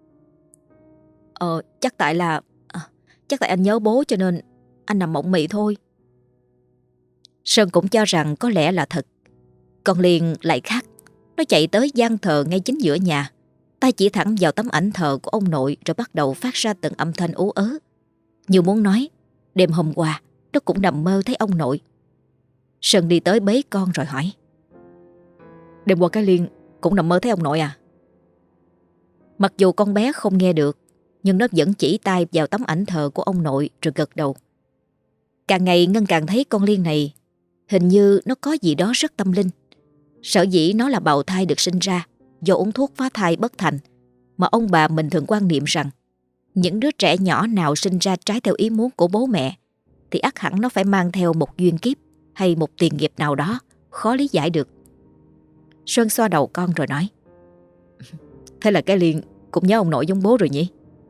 Speaker 1: Ờ, chắc tại là à, Chắc tại anh nhớ bố cho nên anh nằm mộng mị thôi. Sơn cũng cho rằng có lẽ là thật. Còn Liên lại khác. Nó chạy tới gian thờ ngay chính giữa nhà, tay chỉ thẳng vào tấm ảnh thờ của ông nội, rồi bắt đầu phát ra từng âm thanh ú ớ, như muốn nói đêm hôm qua nó cũng nằm mơ thấy ông nội. Sơn đi tới bế con rồi hỏi: Đêm qua cái Liên cũng nằm mơ thấy ông nội à? Mặc dù con bé không nghe được, nhưng nó vẫn chỉ tay vào tấm ảnh thờ của ông nội rồi gật đầu. Càng ngày Ngân càng thấy con Liên này hình như nó có gì đó rất tâm linh. Sở dĩ nó là bào thai được sinh ra do uống thuốc phá thai bất thành, mà ông bà mình thường quan niệm rằng những đứa trẻ nhỏ nào sinh ra trái theo ý muốn của bố mẹ thì ắt hẳn nó phải mang theo một duyên kiếp hay một tiền nghiệp nào đó khó lý giải được. Sơn xoa đầu con rồi nói: Thế là cái Liên cũng nhớ ông nội giống bố rồi nhỉ?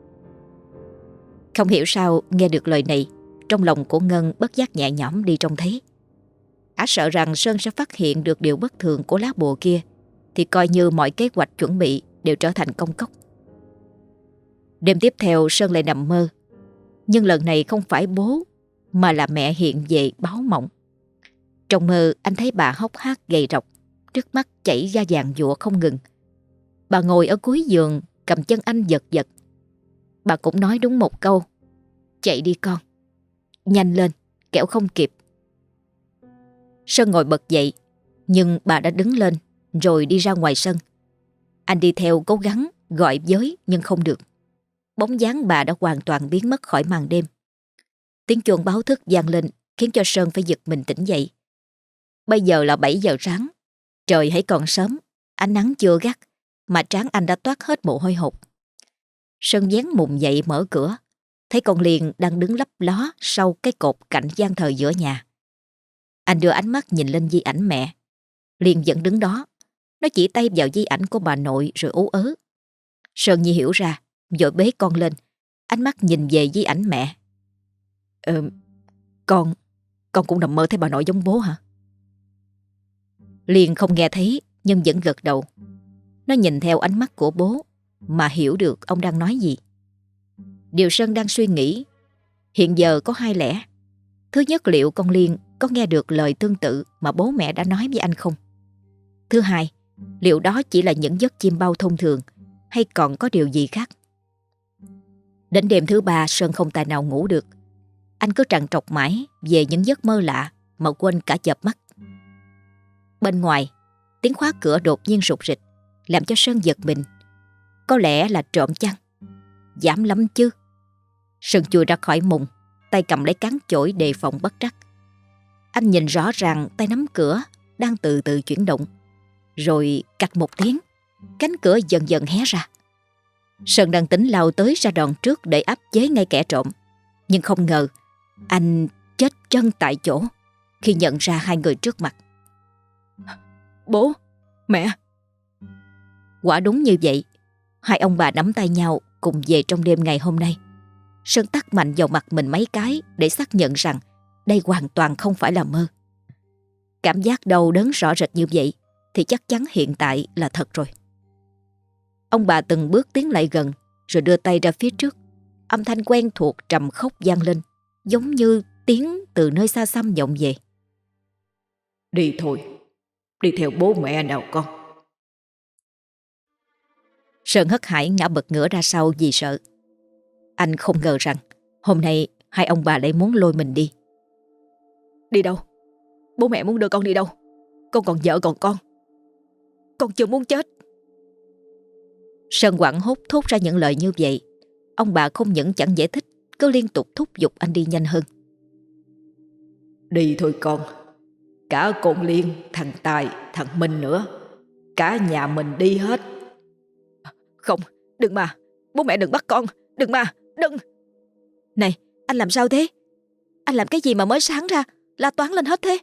Speaker 1: Không hiểu sao nghe được lời này, trong lòng của Ngân bất giác nhẹ nhõm đi trông thấy. Ả sợ rằng Sơn sẽ phát hiện được điều bất thường của lá bùa kia, thì coi như mọi kế hoạch chuẩn bị đều trở thành công cốc. Đêm tiếp theo Sơn lại nằm mơ, nhưng lần này không phải bố mà là mẹ hiện về báo mộng. Trong mơ anh thấy bà hốc hác gầy rộc, trước mắt chảy ra vàng dụa không ngừng. Bà ngồi ở cuối giường cầm chân anh giật giật. Bà cũng nói đúng một câu: Chạy đi con, nhanh lên, kẻo không kịp. Sơn ngồi bật dậy, nhưng bà đã đứng lên rồi đi ra ngoài sân. Anh đi theo cố gắng gọi với nhưng không được. Bóng dáng bà đã hoàn toàn biến mất khỏi màn đêm. Tiếng chuông báo thức vang lên khiến cho Sơn phải giật mình tỉnh dậy. Bây giờ là bảy giờ sáng, trời hãy còn sớm, ánh nắng chưa gắt mà trán anh đã toát hết mồ hôi hột. Sơn dán mùng dậy mở cửa, thấy con Liên đang đứng lấp ló sau cái cột cạnh gian thờ giữa nhà. Anh đưa ánh mắt nhìn lên di ảnh mẹ. Liên vẫn đứng đó. Nó chỉ tay vào di ảnh của bà nội rồi ú ớ. Sơn như hiểu ra, vội bế con lên, ánh mắt nhìn về di ảnh mẹ. Ờ, con, con cũng nằm mơ thấy bà nội giống bố hả? Liên không nghe thấy nhưng vẫn gật đầu. Nó nhìn theo ánh mắt của bố mà hiểu được ông đang nói gì. Điều Sơn đang suy nghĩ hiện giờ có hai lẽ. Thứ nhất, liệu con Liên có nghe được lời tương tự mà bố mẹ đã nói với anh không? Thứ hai, liệu đó chỉ là những giấc chim bao thông thường hay còn có điều gì khác? Đến đêm thứ ba, Sơn không tài nào ngủ được. Anh cứ trằn trọc mãi về những giấc mơ lạ mà quên cả chợp mắt. Bên ngoài, tiếng khóa cửa đột nhiên rục rịch làm cho Sơn giật mình. Có lẽ là trộm chăng? Dám lắm chứ. Sơn chui ra khỏi mùng, tay cầm lấy cán chổi đề phòng bất trắc. Anh nhìn rõ ràng tay nắm cửa đang từ từ chuyển động. Rồi cạch một tiếng, cánh cửa dần dần hé ra. Sơn đang tính lao tới ra đòn trước để áp chế ngay kẻ trộm. Nhưng không ngờ anh chết chân tại chỗ khi nhận ra hai người trước mặt.
Speaker 3: Bố, mẹ.
Speaker 1: Quả đúng như vậy, hai ông bà nắm tay nhau cùng về trong đêm ngày hôm nay. Sơn tắt mạnh vào mặt mình mấy cái để xác nhận rằng đây hoàn toàn không phải là mơ. Cảm giác đau đớn rõ rệt như vậy thì chắc chắn hiện tại là thật rồi. Ông bà từng bước tiến lại gần rồi đưa tay ra phía trước. Âm thanh quen thuộc trầm khóc vang lên, giống như tiếng từ nơi xa xăm vọng về.
Speaker 3: Đi thôi, đi theo bố mẹ nào con.
Speaker 1: Sơn hớt hải ngã bật ngửa ra sau vì sợ. Anh không ngờ rằng hôm nay hai ông bà lại muốn lôi mình đi.
Speaker 3: Đi đâu? Bố mẹ muốn đưa con đi đâu? Con còn vợ còn con. Con chưa muốn chết.
Speaker 1: Sơn hoảng hốt thốt ra những lời như vậy. Ông bà không những chẳng giải thích, cứ liên tục thúc giục anh đi nhanh hơn.
Speaker 3: Đi thôi con. Cả con Liên, thằng Tài, thằng Minh nữa. Cả nhà mình đi hết. Không, đừng mà. Bố mẹ đừng bắt con. Đừng mà, đừng.
Speaker 1: Này, anh làm sao thế? Anh làm cái gì mà mới sáng ra la toáng lên hết thế?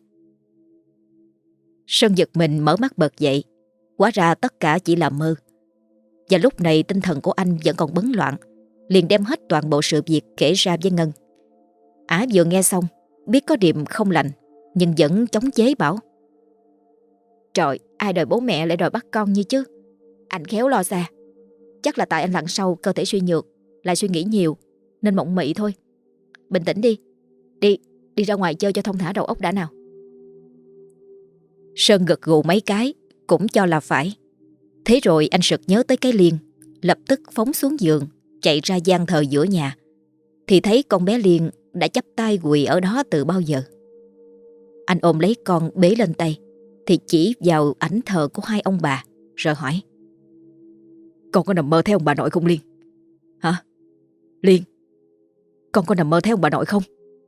Speaker 1: Sơn giật mình mở mắt bật dậy. Hóa ra tất cả chỉ là mơ. Và lúc này tinh thần của anh vẫn còn bấn loạn, liền đem hết toàn bộ sự việc kể ra với Ngân. Ả vừa nghe xong, biết có điểm không lành, nhưng vẫn chống chế bảo: Trời, ai đòi bố mẹ lại đòi bắt con như chứ? Anh khéo lo xa. Chắc là tại anh lặn sâu cơ thể suy nhược, lại suy nghĩ nhiều nên mộng mị thôi. Bình tĩnh đi. Đi, đi ra ngoài chơi cho thông thả đầu óc đã nào. Sơn gật gù mấy cái, cũng cho là phải. Thế rồi anh sực nhớ tới cái Liên, lập tức phóng xuống giường, chạy ra gian thờ giữa nhà. Thì thấy con bé Liên đã chắp tay quỳ ở đó từ bao giờ. Anh ôm lấy con bế lên tay, thì chỉ vào ảnh thờ của hai ông bà, rồi hỏi:
Speaker 3: Con có nằm mơ thấy ông bà nội không Liên? Hả? Liên, con có nằm mơ thấy ông bà nội không?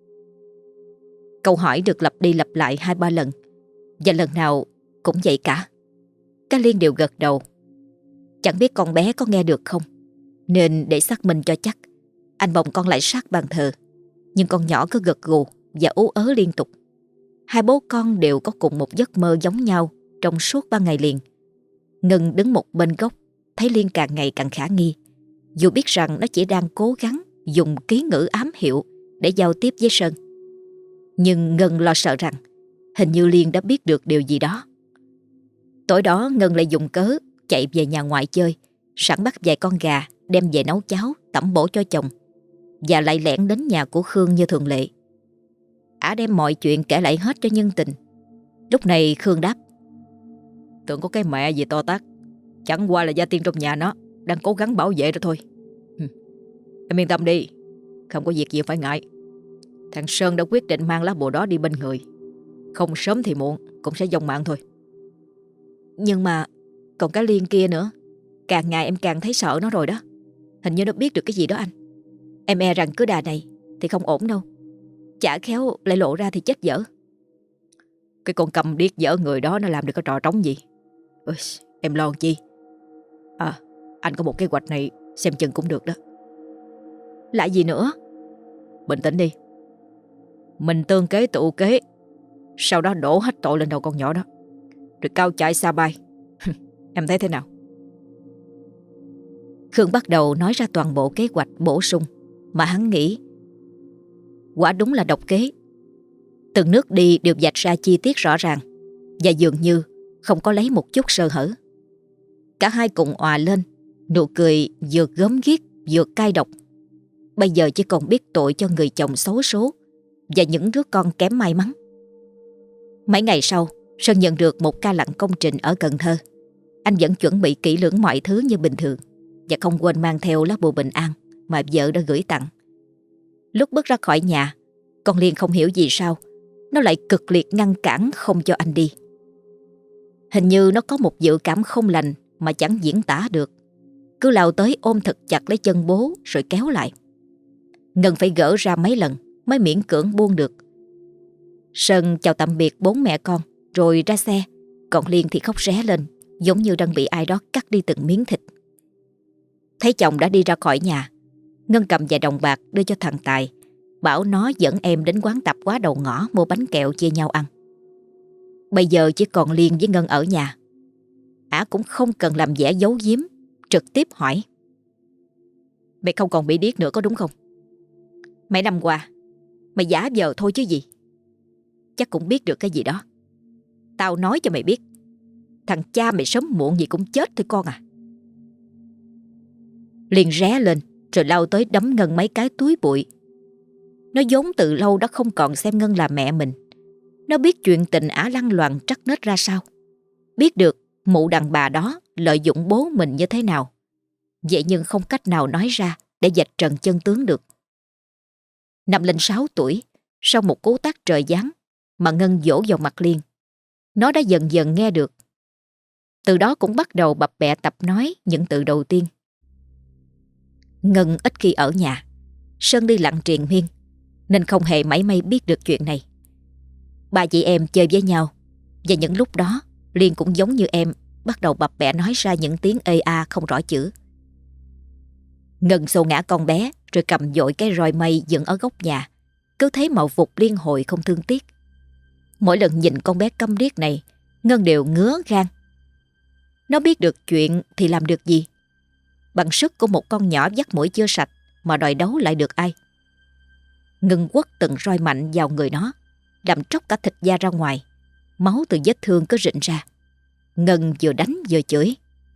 Speaker 1: Câu hỏi được lặp đi lặp lại hai ba lần, và lần nào cũng vậy cả. Các Liên đều gật đầu. Chẳng biết con bé có nghe được không, nên để xác minh cho chắc, anh bồng con lại sát bàn thờ. Nhưng con nhỏ cứ gật gù và ú ớ liên tục. Hai bố con đều có cùng một giấc mơ giống nhau trong suốt ba ngày liền. Ngân đứng một bên góc, thấy Liên càng ngày càng khả nghi. Dù biết rằng nó chỉ đang cố gắng dùng ký ngữ ám hiệu để giao tiếp với Sơn, nhưng Ngân lo sợ rằng hình như Liên đã biết được điều gì đó. Tối đó Ngân lại dùng cớ chạy về nhà ngoại chơi, sẵn bắt vài con gà đem về nấu cháo tẩm bổ cho chồng, và lại lẻn đến nhà của Khương như thường lệ. Ả đem mọi chuyện kể lại hết cho nhân tình. Lúc này Khương đáp:
Speaker 3: Tưởng có cái mẹ gì to tát, chẳng qua là gia tiên trong nhà nó đang cố gắng bảo vệ đó thôi. Em yên tâm đi, không có việc gì phải ngại. Thằng Sơn đã quyết định mang lá bùa đó đi bên người, không sớm thì muộn cũng sẽ vong mạng thôi.
Speaker 1: Nhưng mà còn cái Liên kia nữa, càng ngày em càng thấy sợ nó rồi đó. Hình như nó biết được cái gì đó anh. Em e rằng cứ đà này thì không ổn đâu. Chả khéo lại lộ ra thì chết dở.
Speaker 3: Cái con câm điếc dở người đó nó làm được cái trò trống gì? Ôi, em lo chi? À, anh có một kế hoạch này xem chừng cũng được đó.
Speaker 1: Lại gì nữa?
Speaker 3: Bình tĩnh đi. Mình tương kế tụ kế, sau đó đổ hết tội lên đầu con nhỏ đó, rồi cao chạy xa bay. Em thấy thế nào?
Speaker 1: Khương bắt đầu nói ra toàn bộ kế hoạch bổ sung mà hắn nghĩ. Quả đúng là độc kế. Từng nước đi đều vạch ra chi tiết rõ ràng, và dường như không có lấy một chút sơ hở. Cả hai cùng òa lên, nụ cười vừa gớm ghiếc vừa cay độc. Bây giờ chỉ còn biết tội cho người chồng xấu số và những đứa con kém may mắn. Mấy ngày sau, Sơn nhận được một ca lặn công trình ở Cần Thơ. Anh vẫn chuẩn bị kỹ lưỡng mọi thứ như bình thường, và không quên mang theo lá bùa bình an mà vợ đã gửi tặng. Lúc bước ra khỏi nhà, con Liên không hiểu vì sao nó lại cực liệt ngăn cản không cho anh đi. Hình như nó có một dự cảm không lành mà chẳng diễn tả được, cứ lao tới ôm thật chặt lấy chân bố rồi kéo lại. Ngân phải gỡ ra mấy lần mới miễn cưỡng buông được. Sơn chào tạm biệt bốn mẹ con rồi ra xe, còn Liên thì khóc ré lên, giống như đang bị ai đó cắt đi từng miếng thịt. Thấy chồng đã đi ra khỏi nhà, Ngân cầm vài đồng bạc đưa cho thằng Tài, bảo nó dẫn em đến quán tạp hóa đầu ngõ mua bánh kẹo chia nhau ăn. Bây giờ chỉ còn Liên với Ngân ở nhà. Ả cũng không cần làm vẻ giấu giếm, trực tiếp hỏi: Mày không còn bị điếc nữa có đúng không? Mấy năm qua mày giả vờ thôi chứ gì. Chắc cũng biết được cái gì đó. Tao nói cho mày biết, thằng cha mày sớm muộn gì cũng chết thôi con à. Liên ré lên rồi lao tới đấm Ngân mấy cái túi bụi. Nó vốn từ lâu đã không còn xem Ngân là mẹ mình. Nó biết chuyện tình Ả lăng loàn trắc nết ra sao, biết được mụ đàn bà đó lợi dụng bố mình như thế nào. Vậy nhưng không cách nào nói ra để vạch trần chân tướng được. Năm lên sáu tuổi, sau một cú tát trời giáng mà Ngân vỗ vào mặt Liên, nó đã dần dần nghe được. Từ đó cũng bắt đầu bập bẹ tập nói những từ đầu tiên. Ngân ít khi ở nhà, Sơn đi lặn triền miên, nên không hề mảy may biết được chuyện này. Ba chị em chơi với nhau, và những lúc đó Liên cũng giống như em, bắt đầu bập bẹ nói ra những tiếng ê a không rõ chữ. Ngân xô ngã con bé rồi cầm dội cái roi mây dựng ở góc nhà, cứ thế mà vụt liên hồi không thương tiếc. Mỗi lần nhìn con bé câm điếc này, Ngân đều ngứa gan. Nó biết được chuyện thì làm được gì? Bằng sức của một con nhỏ dắt mũi chưa sạch mà đòi đấu lại được ai? Ngân quất từng roi mạnh vào người nó, làm tróc cả thịt da ra ngoài. Máu từ vết thương cứ rịn ra. Ngân vừa đánh vừa chửi: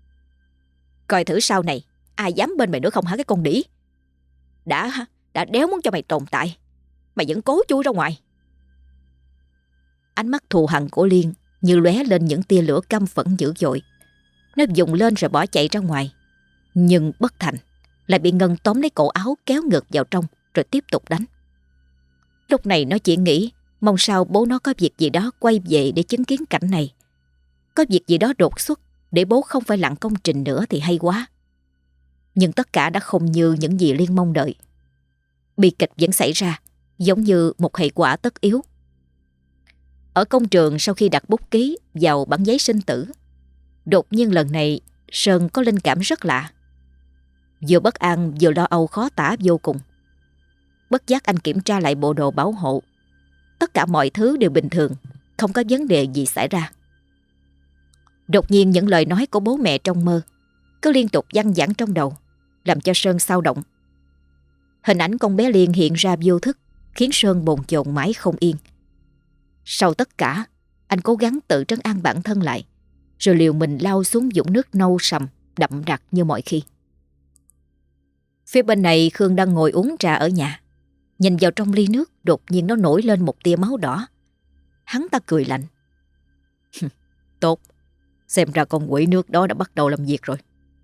Speaker 1: Coi thử sau này ai dám bên mày nữa không hả cái con đĩ? Đã đã đéo muốn cho mày tồn tại, mày vẫn cố chui ra ngoài. Ánh mắt thù hằn của Liên như lóe lên những tia lửa căm phẫn dữ dội. Nó vùng lên rồi bỏ chạy ra ngoài, nhưng bất thành, lại bị Ngân tóm lấy cổ áo kéo ngược vào trong rồi tiếp tục đánh. Lúc này nó chỉ nghĩ mong sao bố nó có việc gì đó quay về để chứng kiến cảnh này. Có việc gì đó đột xuất để bố không phải lặn công trình nữa thì hay quá. Nhưng tất cả đã không như những gì Liên mong đợi. Bi kịch vẫn xảy ra, giống như một hệ quả tất yếu. Ở công trường, sau khi đặt bút ký vào bản giấy sinh tử, đột nhiên lần này Sơn có linh cảm rất lạ. Vừa bất an vừa lo âu khó tả vô cùng. Bất giác anh kiểm tra lại bộ đồ bảo hộ. Tất cả mọi thứ đều bình thường, không có vấn đề gì xảy ra. Đột nhiên những lời nói của bố mẹ trong mơ cứ liên tục văng vẳng trong đầu, làm cho Sơn xao động. Hình ảnh con bé Liên hiện ra vô thức, khiến Sơn bồn chồn mãi không yên. Sau tất cả, anh cố gắng tự trấn an bản thân lại, rồi liều mình lao xuống vũng nước nâu sầm, đậm đặc như mọi khi. Phía bên này Khương đang ngồi uống trà ở nhà. Nhìn vào trong ly nước, đột nhiên nó nổi lên một tia máu đỏ. Hắn ta cười lạnh: Tốt, xem ra con quỷ nước đó đã bắt đầu làm việc rồi.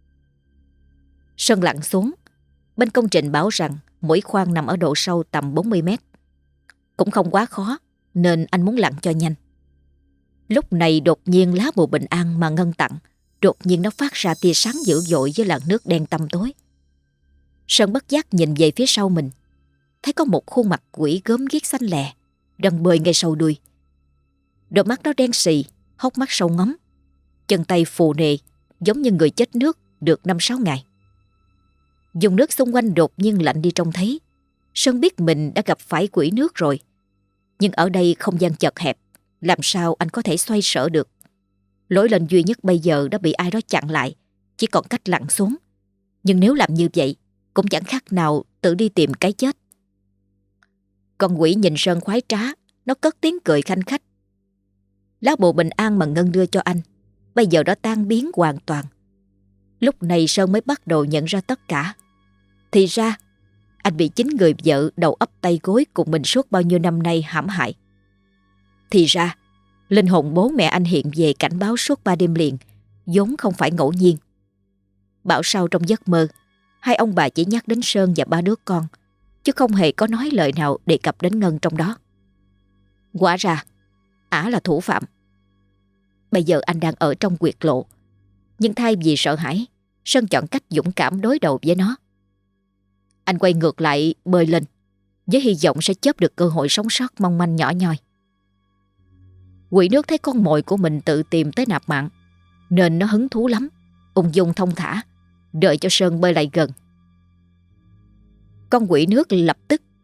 Speaker 1: Sơn lặn xuống. Bên công trình báo rằng mỗi khoan nằm ở độ sâu tầm bốn mươi mét. Cũng không quá khó, nên anh muốn lặn cho nhanh. Lúc này đột nhiên lá bùa bình an mà Ngân tặng, đột nhiên nó phát ra tia sáng dữ dội với làn nước đen tăm tối. Sơn bất giác nhìn về phía sau mình, thấy có một khuôn mặt quỷ gớm ghiếc xanh lè đang bơi ngay sau đuôi. Đôi mắt nó đen xì, hốc mắt sâu ngóm, chân tay phù nề, giống như người chết nước được năm sáu ngày. Dùng nước xung quanh đột nhiên lạnh đi trông thấy. Sơn biết mình đã gặp phải quỷ nước rồi, nhưng ở đây không gian chật hẹp, làm sao anh có thể xoay sở được. Lối lên duy nhất bây giờ đã bị ai đó chặn lại, chỉ còn cách lặn xuống. Nhưng nếu làm như vậy cũng chẳng khác nào tự đi tìm cái chết. Con quỷ nhìn Sơn khoái trá, nó cất tiếng cười khanh khách. Lá bùa bình an mà Ngân đưa cho anh bây giờ đã tan biến hoàn toàn. Lúc này Sơn mới bắt đầu nhận ra tất cả. Thì ra anh bị chính người vợ đầu ấp tay gối cùng mình suốt bao nhiêu năm nay hãm hại. Thì ra linh hồn bố mẹ anh hiện về cảnh báo suốt ba đêm liền vốn không phải ngẫu nhiên. Bảo sao trong giấc mơ hai ông bà chỉ nhắc đến Sơn và ba đứa con, chứ không hề có nói lời nào đề cập đến Ngân trong đó. Quả ra ả là thủ phạm. Bây giờ anh đang ở trong quyệt lộ, nhưng thay vì sợ hãi, Sơn chọn cách dũng cảm đối đầu với nó. Anh quay ngược lại bơi lên, với hy vọng sẽ chớp được cơ hội sống sót mong manh nhỏ nhoi. Quỷ nước thấy con mồi của mình tự tìm tới nạp mạng, nên nó hứng thú lắm, ung dung thông thả, đợi cho Sơn bơi lại gần. Con quỷ nước lập tức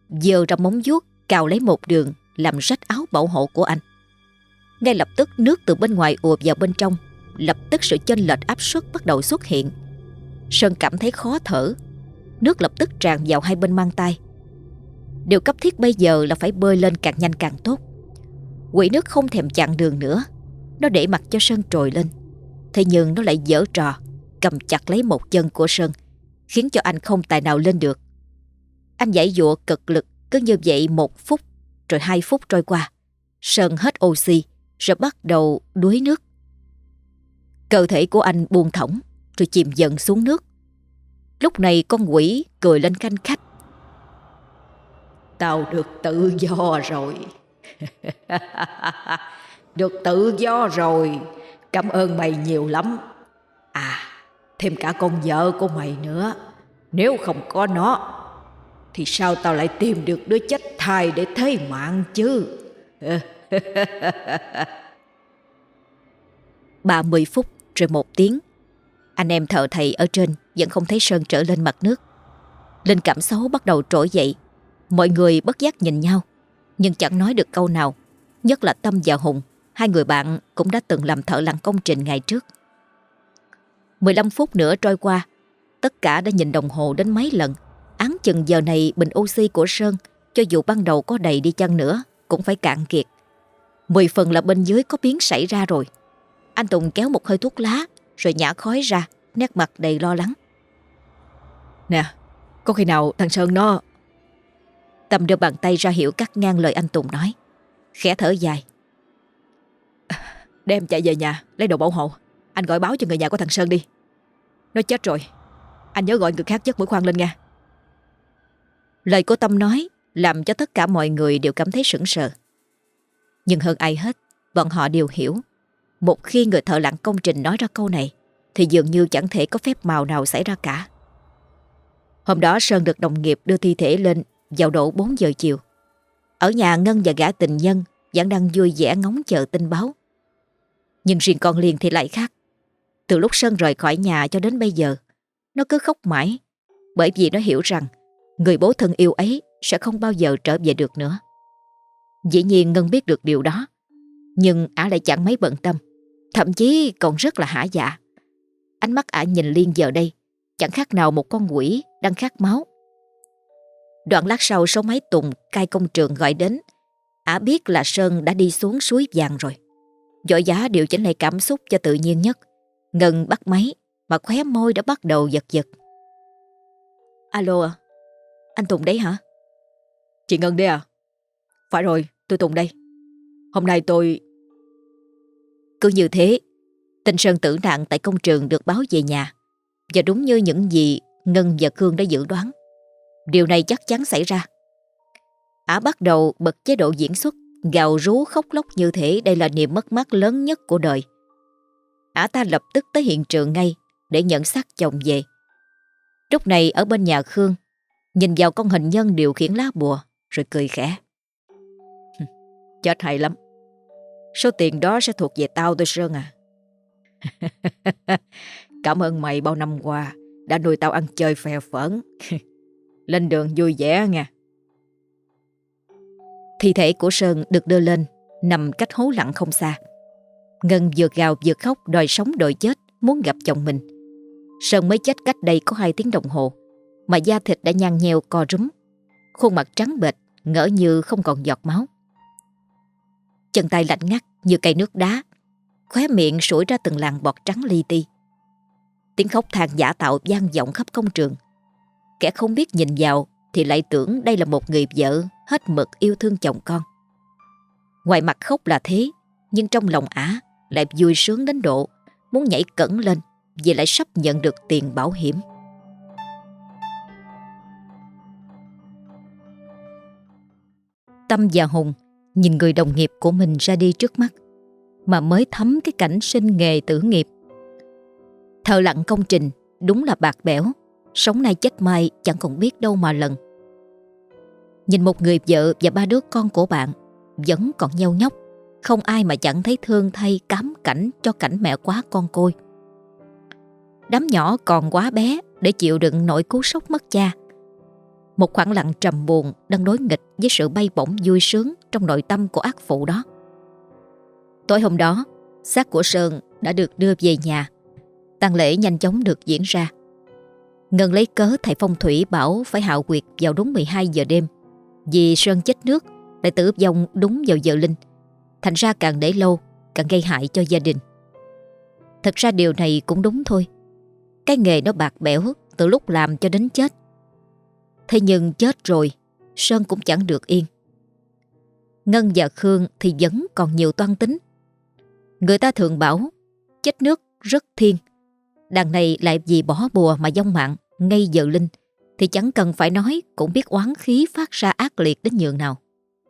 Speaker 1: giơ ra móng vuốt cào lấy một đường làm rách áo bảo hộ của anh. Ngay lập tức nước từ bên ngoài ùa vào bên trong, lập tức sự chênh lệch áp suất bắt đầu xuất hiện. Sơn cảm thấy khó thở, nước lập tức tràn vào hai bên mang tay. Điều cấp thiết bây giờ là phải bơi lên càng nhanh càng tốt. Quỷ nước không thèm chặn đường nữa, nó để mặc cho Sơn trồi lên. Thế nhưng nó lại giở trò, cầm chặt lấy một chân của Sơn, khiến cho anh không tài nào lên được. Anh giãy giụa cực lực, cứ như vậy một phút, rồi hai phút trôi qua. Sơn hết oxy, rồi bắt đầu đuối nước. Cơ thể của anh buông thõng, rồi chìm dần xuống nước. Lúc này con quỷ cười lên khanh khách.
Speaker 3: Tao được tự do rồi. Được tự do rồi. Cảm ơn mày nhiều lắm. À, thêm cả con vợ của mày nữa. Nếu không có nó thì sao tao lại tìm được đứa chết thai để thế mạng chứ?
Speaker 1: Ba mươi phút rồi một tiếng. Anh em thợ thầy ở trên vẫn không thấy Sơn trở lên mặt nước. Linh cảm xấu bắt đầu trỗi dậy. Mọi người bất giác nhìn nhau, nhưng chẳng nói được câu nào. Nhất là Tâm và Hùng, hai người bạn cũng đã từng làm thợ lặn công trình ngày trước. mười lăm phút nữa trôi qua. Tất cả đã nhìn đồng hồ đến mấy lần. Áng chừng giờ này bình oxy của Sơn, cho dù ban đầu có đầy đi chăng nữa, cũng phải cạn kiệt. Mười phần là bên dưới có biến xảy ra rồi. Anh Tùng kéo một hơi thuốc lá, rồi nhả khói ra, nét mặt đầy lo lắng.
Speaker 3: Nè, có khi nào thằng Sơn nó...
Speaker 1: Tâm đưa bàn tay ra hiệu cắt ngang lời anh Tùng nói, khẽ thở dài.
Speaker 3: Đem chạy về nhà, lấy đồ bảo hộ. Anh gọi báo cho người nhà của thằng Sơn đi. Nó chết rồi, anh nhớ gọi người khác chất mũi khoan lên nha.
Speaker 1: Lời của Tâm nói làm cho tất cả mọi người đều cảm thấy sững sờ. Nhưng hơn ai hết, bọn họ đều hiểu, một khi người thợ lặn công trình nói ra câu này thì dường như chẳng thể có phép màu nào xảy ra cả. Hôm đó Sơn được đồng nghiệp đưa thi thể lên vào độ bốn giờ chiều. Ở nhà Ngân và gã tình nhân vẫn đang vui vẻ ngóng chờ tin báo. Nhưng riêng con Liên thì lại khác. Từ lúc Sơn rời khỏi nhà cho đến bây giờ, nó cứ khóc mãi, bởi vì nó hiểu rằng người bố thân yêu ấy sẽ không bao giờ trở về được nữa. Dĩ nhiên Ngân biết được điều đó, nhưng ả lại chẳng mấy bận tâm, thậm chí còn rất là hả dạ. Ánh mắt ả nhìn Liên giờ đây chẳng khác nào một con quỷ đang khát máu. Đoạn lát sau, số máy Tùng cai công trường gọi đến. Ả biết là Sơn đã đi xuống suối vàng rồi. Vội vã điều chỉnh lại cảm xúc cho tự nhiên nhất. Ngân bắt máy mà khóe môi đã bắt đầu giật giật. Alo à, anh Tùng đấy hả?
Speaker 3: Chị Ngân đấy à? Phải rồi, tôi Tùng đây. Hôm nay tôi...
Speaker 1: Cứ như thế, tin Sơn tử nạn tại công trường được báo về nhà. Và đúng như những gì Ngân và Cương đã dự đoán, điều này chắc chắn xảy ra. Ả bắt đầu bật chế độ diễn xuất, gào rú khóc lóc như thể đây là niềm mất mát lớn nhất của đời. Ả ta lập tức tới hiện trường ngay để nhận xác chồng về. Lúc này ở bên nhà Khương, nhìn vào con hình nhân điều khiển lá bùa, rồi cười khẽ.
Speaker 3: Chết hay lắm. Số tiền đó sẽ thuộc về tao thôi Sơn à. Cảm ơn mày bao năm qua đã nuôi tao ăn chơi phè phỡn. Lên đường vui vẻ nha.
Speaker 1: Thi thể của Sơn được đưa lên, nằm cách hố lặn không xa. Ngân vừa gào vừa khóc đòi sống đòi chết, muốn gặp chồng mình. Sơn mới chết cách đây có hai tiếng đồng hồ, mà da thịt đã nhăn nheo co rúm, khuôn mặt trắng bệch, ngỡ như không còn giọt máu. Chân tay lạnh ngắt như cây nước đá, khóe miệng sủi ra từng làn bọt trắng li ti. Tiếng khóc than giả tạo vang vọng khắp công trường. Kẻ không biết nhìn vào thì lại tưởng đây là một người vợ hết mực yêu thương chồng con. Ngoài mặt khóc là thế, nhưng trong lòng ả lại vui sướng đến độ muốn nhảy cẫng lên vì lại sắp nhận được tiền bảo hiểm. Tâm và Hùng nhìn người đồng nghiệp của mình ra đi trước mắt, mà mới thấm cái cảnh sinh nghề tử nghiệp. Thợ lặn công trình đúng là bạc bẽo, sống nay chết mai chẳng còn biết đâu mà lần. Nhìn một người vợ và ba đứa con của bạn vẫn còn nheo nhóc, không ai mà chẳng thấy thương thay cám cảnh cho cảnh mẹ quá con côi. Đám nhỏ còn quá bé để chịu đựng nỗi cú sốc mất cha. Một khoảng lặng trầm buồn đang đối nghịch với sự bay bổng vui sướng trong nội tâm của ác phụ đó. Tối hôm đó, xác của Sơn đã được đưa về nhà. Tang lễ nhanh chóng được diễn ra. Ngân lấy cớ thầy phong thủy bảo phải hạo quyệt vào đúng mười hai giờ đêm, vì Sơn chết nước lại tử vong đúng vào giờ linh. Thành ra càng để lâu càng gây hại cho gia đình. Thật ra điều này cũng đúng thôi. Cái nghề nó bạc bẽo từ lúc làm cho đến chết. Thế nhưng chết rồi, Sơn cũng chẳng được yên. Ngân và Khương thì vẫn còn nhiều toan tính. Người ta thường bảo chết nước rất thiên. Đằng này lại vì bỏ bùa mà vong mạng ngay giờ linh, thì chẳng cần phải nói cũng biết oán khí phát ra ác liệt đến nhường nào.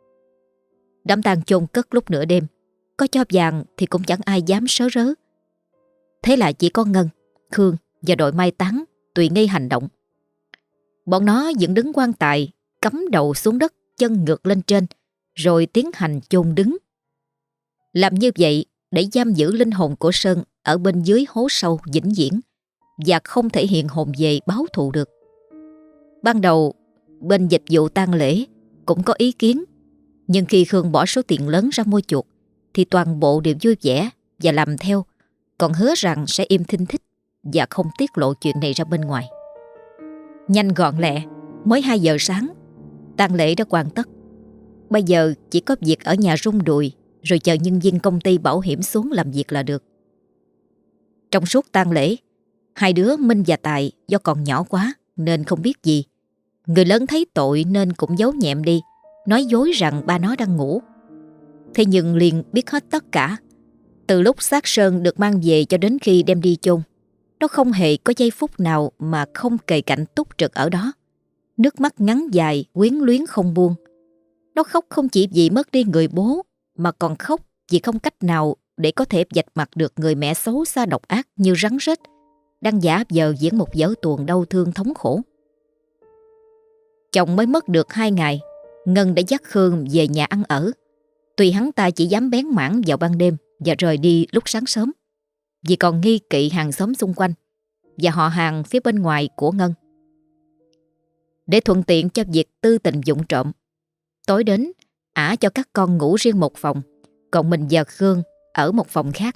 Speaker 1: Đám tang chôn cất lúc nửa đêm, có cho vàng thì cũng chẳng ai dám sớ rớ. Thế là chỉ có Ngân, Khương và đội mai táng tùy nghi hành động. Bọn nó dựng đứng quan tài, cắm đầu xuống đất, chân ngược lên trên, rồi tiến hành chôn đứng. Làm như vậy để giam giữ linh hồn của Sơn ở bên dưới hố sâu vĩnh viễn, và không thể hiện hồn về báo thù được. Ban đầu, bên dịch vụ tang lễ cũng có ý kiến, nhưng khi Khương bỏ số tiền lớn ra mua chuộc, thì toàn bộ đều vui vẻ và làm theo, còn hứa rằng sẽ im thinh thích và không tiết lộ chuyện này ra bên ngoài. Nhanh gọn lẹ, mới hai giờ sáng, tang lễ đã hoàn tất. Bây giờ chỉ có việc ở nhà rung đùi, rồi chờ nhân viên công ty bảo hiểm xuống làm việc là được. Trong suốt tang lễ, hai đứa Minh và Tài do còn nhỏ quá nên không biết gì. Người lớn thấy tội nên cũng giấu nhẹm đi, nói dối rằng ba nó đang ngủ. Thế nhưng liền biết hết tất cả. Từ lúc xác Sơn được mang về cho đến khi đem đi chôn, nó không hề có giây phút nào mà không kề cạnh túc trực ở đó. Nước mắt ngắn dài, quyến luyến không buông. Nó khóc không chỉ vì mất đi người bố, mà còn khóc vì không cách nào để có thể vạch mặt được người mẹ xấu xa độc ác như rắn rết, đang giả vờ diễn một vở tuồng đau thương thống khổ. Chồng mới mất được hai ngày, Ngân đã dắt Khương về nhà ăn ở. Tuy hắn ta chỉ dám bén mảng vào ban đêm và rời đi lúc sáng sớm, vì còn nghi kỵ hàng xóm xung quanh và họ hàng phía bên ngoài của Ngân. Để thuận tiện cho việc tư tình vụng trộm, tối đến ả cho các con ngủ riêng một phòng, còn mình và Khương ở một phòng khác.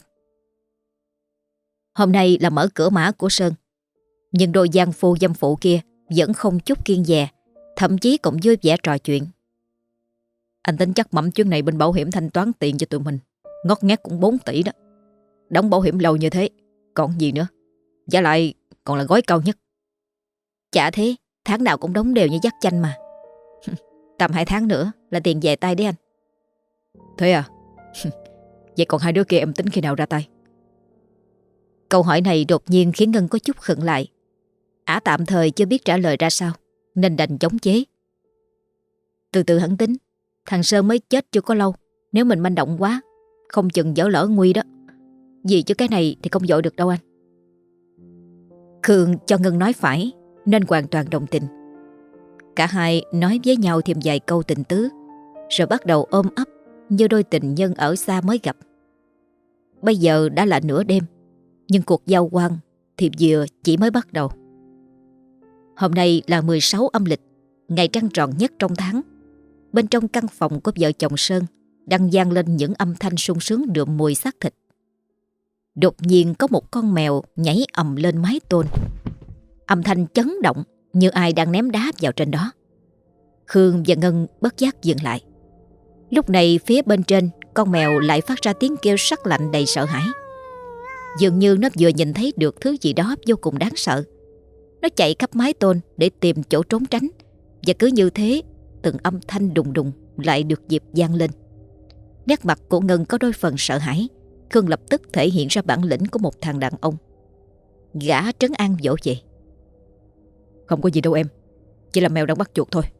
Speaker 1: Hôm nay là mở cửa mã của Sơn, nhưng đôi giang phu dâm phụ kia vẫn không chút kiêng dè, thậm chí cũng vui vẻ trò chuyện. Anh tính chắc mẩm chuyến này bên bảo hiểm thanh toán tiền cho tụi mình, ngót nghét cũng bốn tỷ đó. Đóng bảo hiểm lâu như thế, còn gì nữa. Giá lại còn là gói cao nhất.
Speaker 2: Chả thế, tháng nào cũng đóng đều như dắt chanh mà. Tầm hai tháng nữa là tiền về tay đấy anh.
Speaker 3: Thế à? Vậy còn hai đứa kia em tính khi nào ra tay?
Speaker 1: Câu hỏi này đột nhiên khiến Ngân có chút khựng lại. Ả tạm thời chưa biết trả lời ra sao, nên đành chống chế. Từ từ hẳn tính. Thằng Sơn mới chết chưa có lâu, nếu mình manh động quá, không chừng dở lỡ nguy đó. Vì chứ cái này thì không vội được đâu anh. Khương cho Ngân nói phải, nên hoàn toàn đồng tình. Cả hai nói với nhau thêm vài câu tình tứ, rồi bắt đầu ôm ấp như đôi tình nhân ở xa mới gặp. Bây giờ đã là nửa đêm, nhưng cuộc giao hoan thì vừa chỉ mới bắt đầu. Hôm nay là mười sáu âm lịch, ngày trăng tròn nhất trong tháng. Bên trong căn phòng của vợ chồng Sơn đang vang lên những âm thanh sung sướng đượm mùi xác thịt. Đột nhiên có một con mèo nhảy ầm lên mái tôn. Âm thanh chấn động như ai đang ném đá vào trên đó. Khương và Ngân bất giác dừng lại. Lúc này phía bên trên, con mèo lại phát ra tiếng kêu sắc lạnh đầy sợ hãi. Dường như nó vừa nhìn thấy được thứ gì đó vô cùng đáng sợ. Nó chạy khắp mái tôn để tìm chỗ trốn tránh. Và cứ như thế, từng âm thanh đùng đùng lại được dịp vang lên. Nét mặt của Ngân có đôi phần sợ hãi. Khương lập tức thể hiện ra bản lĩnh của một thằng đàn ông. Gã trấn an dỗ về.
Speaker 3: Không có gì đâu em, chỉ là mèo đang bắt chuột thôi.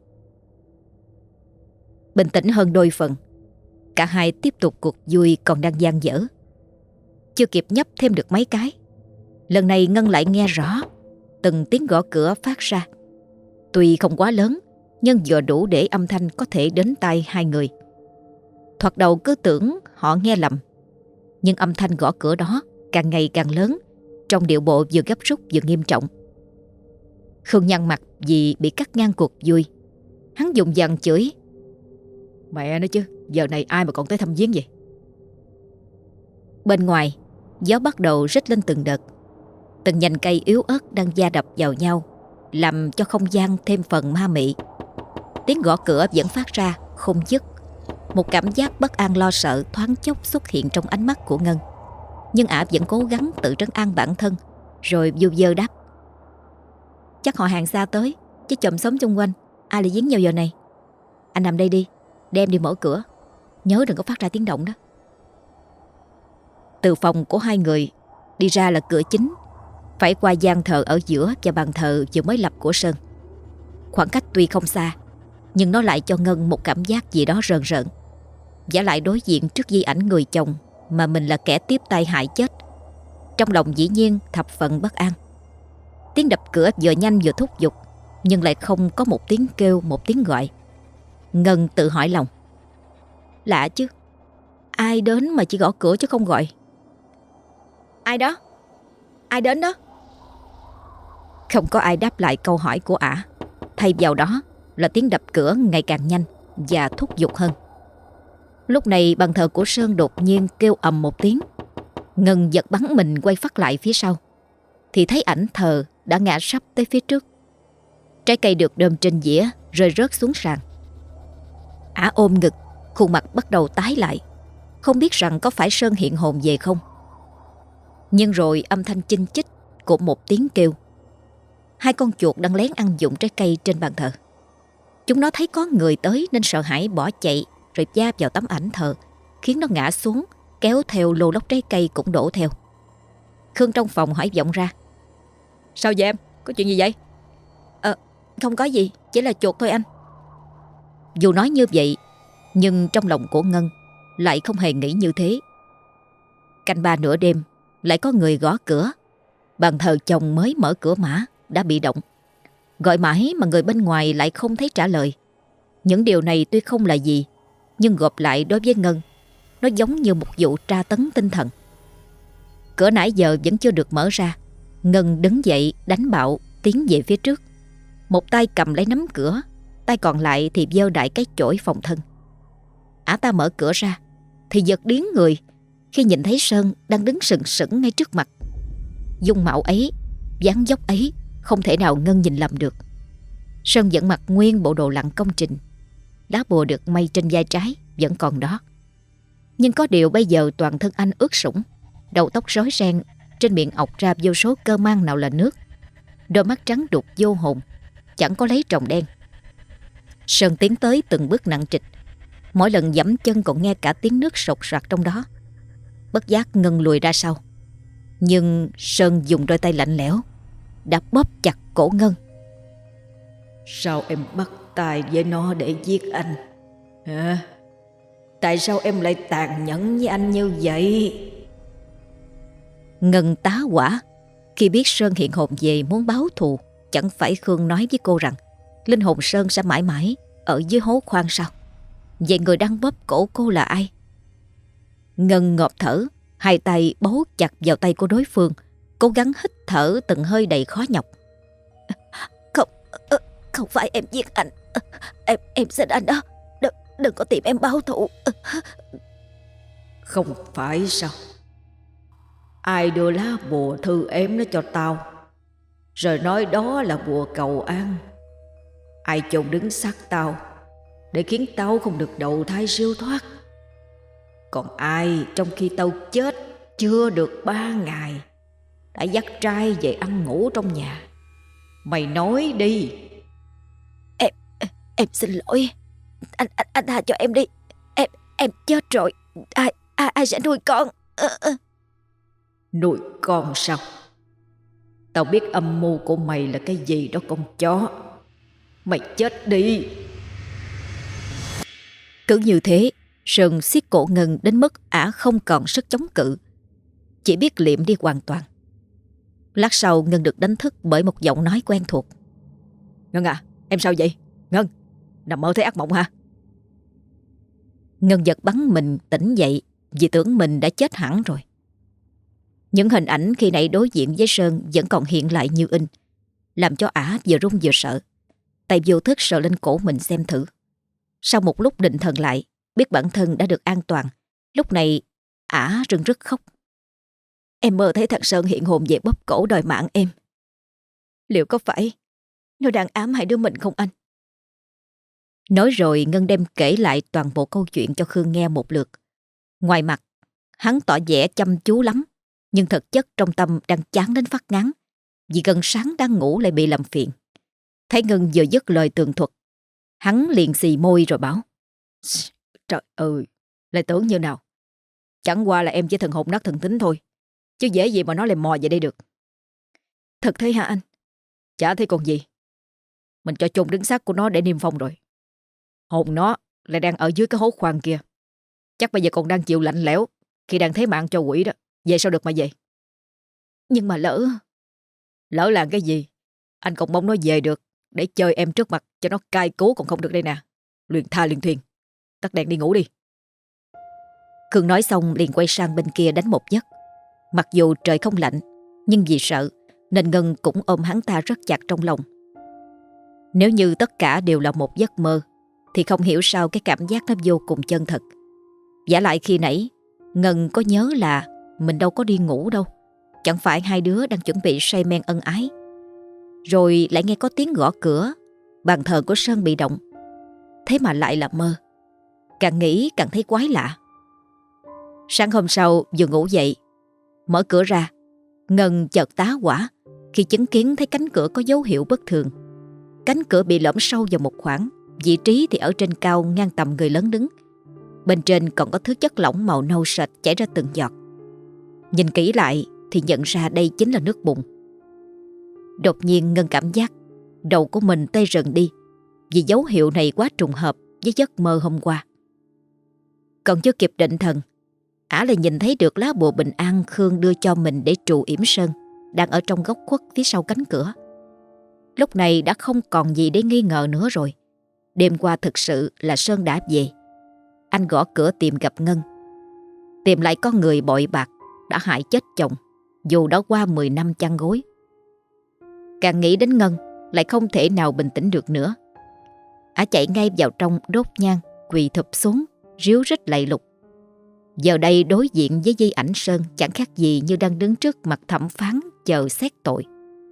Speaker 1: Bình tĩnh hơn đôi phần, cả hai tiếp tục cuộc vui còn đang dang dở. Chưa kịp nhấp thêm được mấy cái, lần này Ngân lại nghe rõ từng tiếng gõ cửa phát ra. Tuy không quá lớn, nhưng vừa đủ để âm thanh có thể đến tai hai người. Thoạt đầu cứ tưởng họ nghe lầm, nhưng âm thanh gõ cửa đó càng ngày càng lớn, trong điệu bộ vừa gấp rút vừa nghiêm trọng. Khương nhăn mặt vì bị cắt ngang cuộc vui. Hắn dùng dằn chửi:
Speaker 3: Mẹ nói chứ, giờ này ai mà còn tới thăm viếng vậy?
Speaker 1: Bên ngoài, gió bắt đầu rít lên từng đợt. Từng nhành cây yếu ớt đang va đập vào nhau, làm cho không gian thêm phần ma mị. Tiếng gõ cửa vẫn phát ra không dứt. Một cảm giác bất an lo sợ thoáng chốc xuất hiện trong ánh mắt của Ngân. Nhưng ả vẫn cố gắng tự trấn an bản thân, rồi vu vơ đáp: Chắc họ hàng xa tới, chứ chòm xóm xung quanh ai lại viếng vào giờ này. Anh nằm đây đi, đem đi mở cửa. Nhớ đừng có phát ra tiếng động đó. Từ phòng của hai người đi ra là cửa chính, phải qua gian thờ ở giữa và bàn thờ vừa mới lập của Sơn. Khoảng cách tuy không xa, nhưng nó lại cho Ngân một cảm giác gì đó rờn rợn. Vả lại đối diện trước di ảnh người chồng mà mình là kẻ tiếp tay hại chết, trong lòng dĩ nhiên thập phần bất an. Tiếng đập cửa vừa nhanh vừa thúc giục, nhưng lại không có một tiếng kêu, một tiếng gọi. Ngân tự hỏi lòng: Lạ chứ, ai đến mà chỉ gõ cửa chứ không gọi? Ai đó? Ai đến đó? Không có ai đáp lại câu hỏi của ả. Thay vào đó là tiếng đập cửa ngày càng nhanh và thúc giục hơn. Lúc này bàn thờ của Sơn đột nhiên kêu ầm một tiếng. Ngân giật bắn mình quay phát lại phía sau, thì thấy ảnh thờ đã ngã sấp tới phía trước. Trái cây được đơm trên dĩa rơi rớt xuống sàn. Ả ôm ngực, khuôn mặt bắt đầu tái lại, không biết rằng có phải Sơn hiện hồn về không. Nhưng rồi âm thanh chinh chích của một tiếng kêu. Hai con chuột đang lén ăn dụng trái cây trên bàn thờ. Chúng nó thấy có người tới nên sợ hãi bỏ chạy, rồi va vào tấm ảnh thờ, khiến nó ngã xuống, kéo theo lô lốc trái cây cũng đổ theo. Khương trong phòng hỏi vọng ra:
Speaker 3: Sao vậy em? Có chuyện gì vậy?
Speaker 1: Ờ, không có gì, chỉ là chuột thôi anh. Dù nói như vậy, nhưng trong lòng của Ngân lại không hề nghĩ như thế. Canh ba nửa đêm, lại có người gõ cửa. Bàn thờ chồng mới mở cửa mã đã bị động. Gọi mãi mà người bên ngoài lại không thấy trả lời. Những điều này tuy không là gì, nhưng gộp lại đối với Ngân, nó giống như một vụ tra tấn tinh thần. Cửa nãy giờ vẫn chưa được mở ra. Ngân đứng dậy đánh bạo tiến về phía trước. Một tay cầm lấy nắm cửa, tay còn lại thì giơ đại cái chổi phòng thân. Ả ta mở cửa ra thì giật điếng người khi nhìn thấy Sơn đang đứng sừng sững ngay trước mặt. Dung mạo ấy, dáng dốc ấy, không thể nào Ngân nhìn lầm được. Sơn vẫn mặc nguyên bộ đồ lặn công trình. Lá bùa được may trên vai trái vẫn còn đó. Nhưng có điều bây giờ toàn thân anh ướt sũng, đầu tóc rối ren, trên miệng ọc ra vô số cơ mang nào là nước. Đôi mắt trắng đục vô hồn, chẳng có lấy tròng đen. Sơn tiến tới từng bước nặng trịch, mỗi lần giẫm chân còn nghe cả tiếng nước sột soạt trong đó. Bất giác Ngân lùi ra sau. Nhưng Sơn dùng đôi tay lạnh lẽo đã bóp chặt cổ Ngân.
Speaker 3: Sao em bắt tay với nó để giết anh? Hả? Tại sao em lại tàn nhẫn với anh như vậy?
Speaker 1: Ngân tá hỏa khi biết Sơn hiện hồn về muốn báo thù. Chẳng phải Khương nói với cô rằng linh hồn Sơn sẽ mãi mãi ở dưới hố khoan sao? Vậy người đang bóp cổ cô là ai? Ngân ngộp thở, hai tay bấu chặt vào tay của đối phương, cố gắng hít thở từng hơi đầy khó nhọc.
Speaker 2: Không, không phải em giết anh. Em em xin anh đó, đừng, đừng có tìm em báo thù.
Speaker 3: Không phải sao? Ai đưa lá bùa thư em nó cho tao, rồi nói đó là bùa cầu an? Ai chôn đứng xác tao để khiến tao không được đầu thai siêu thoát? Còn ai trong khi tao chết chưa được ba ngày đã dắt trai về ăn ngủ trong nhà? Mày nói đi.
Speaker 2: Em em xin lỗi. Anh anh anh tha cho em đi. Em em chết rồi. Ai ai, ai sẽ nuôi con?
Speaker 3: Nuôi con sao? Tao biết âm mưu của mày là cái gì đó con chó. Mày chết đi.
Speaker 1: Cứ như thế, Sơn siết cổ Ngân đến mức ả không còn sức chống cự, chỉ biết liệm đi hoàn toàn. Lát sau Ngân được đánh thức bởi một giọng nói quen thuộc.
Speaker 3: Ngân à, em sao vậy? Ngân, nằm mơ thấy ác mộng hả?
Speaker 1: Ngân giật bắn mình tỉnh dậy vì tưởng mình đã chết hẳn rồi. Những hình ảnh khi nãy đối diện với Sơn vẫn còn hiện lại như in. làm cho ả vừa run vừa sợ. Tay vô thức sờ lên cổ mình xem thử. Sau một lúc định thần lại, biết bản thân đã được an toàn, lúc này ả rưng rức khóc. Em mơ thấy thằng Sơn hiện hồn về bóp cổ đòi mạng em. Liệu có phải nó đang ám hại đứa mình không anh? Nói rồi Ngân đem kể lại toàn bộ câu chuyện cho Khương nghe một lượt. Ngoài mặt, hắn tỏ vẻ chăm chú lắm, nhưng thực chất trong tâm đang chán đến phát ngán, vì gần sáng đang ngủ lại bị làm phiền. Thấy Ngân vừa dứt lời tường thuật, hắn liền xì môi rồi bảo: Trời ơi, lại tưởng như nào. Chẳng qua là em chỉ thần hồn nát thần tính thôi, chứ dễ gì mà nó lại mò về đây được. Thật thế hả anh? Chả thấy còn gì. Mình cho chôn đứng xác của nó để niêm phong rồi. Hồn nó lại đang ở dưới cái hố khoan kia. Chắc bây giờ còn đang chịu lạnh lẽo khi đang thế mạng cho quỷ đó. Về sao được mà về? Nhưng mà lỡ... Lỡ làm cái gì? Anh còn mong nó về được để chơi em trước mặt cho nó cay cú còn không được đây nè. Luyện tha luyện thuyền. Tắt đèn đi ngủ đi. Khương nói xong liền quay sang bên kia đánh một giấc. Mặc dù trời không lạnh, nhưng vì sợ nên Ngân cũng ôm hắn ta rất chặt trong lòng. Nếu như tất cả đều là một giấc mơ thì không hiểu sao cái cảm giác nó vô cùng chân thật. Vả lại khi nãy Ngân có nhớ là mình đâu có đi ngủ đâu. Chẳng phải hai đứa đang chuẩn bị say men ân ái. Rồi lại nghe có tiếng gõ cửa. Bàn thờ của Sơn bị động. Thế mà lại là mơ. Càng nghĩ càng thấy quái lạ. Sáng hôm sau vừa ngủ dậy, mở cửa ra, Ngân chợt tá hỏa khi chứng kiến thấy cánh cửa có dấu hiệu bất thường. Cánh cửa bị lõm sâu vào một khoảng, vị trí thì ở trên cao ngang tầm người lớn đứng. Bên trên còn có thứ chất lỏng màu nâu sệt chảy ra từng giọt. Nhìn kỹ lại thì nhận ra đây chính là nước bùn. Đột nhiên Ngân cảm giác đầu của mình tê rần đi, vì dấu hiệu này quá trùng hợp với giấc mơ hôm qua. Còn chưa kịp định thần, ả lại nhìn thấy được lá bùa bình an Khương đưa cho mình để trù yểm Sơn đang ở trong góc khuất phía sau cánh cửa. Lúc này đã không còn gì để nghi ngờ nữa rồi. Đêm qua thực sự là Sơn đã về. Anh gõ cửa tìm gặp Ngân, tìm lại con người bội bạc đã hại chết chồng, dù đã qua mười năm chăn gối. Càng nghĩ đến Ngân lại không thể nào bình tĩnh được nữa. Ả chạy ngay vào trong đốt nhang, quỳ thụp xuống, ríu rít lạy lục. Giờ đây đối diện với di ảnh Sơn chẳng khác gì như đang đứng trước mặt thẩm phán chờ xét tội.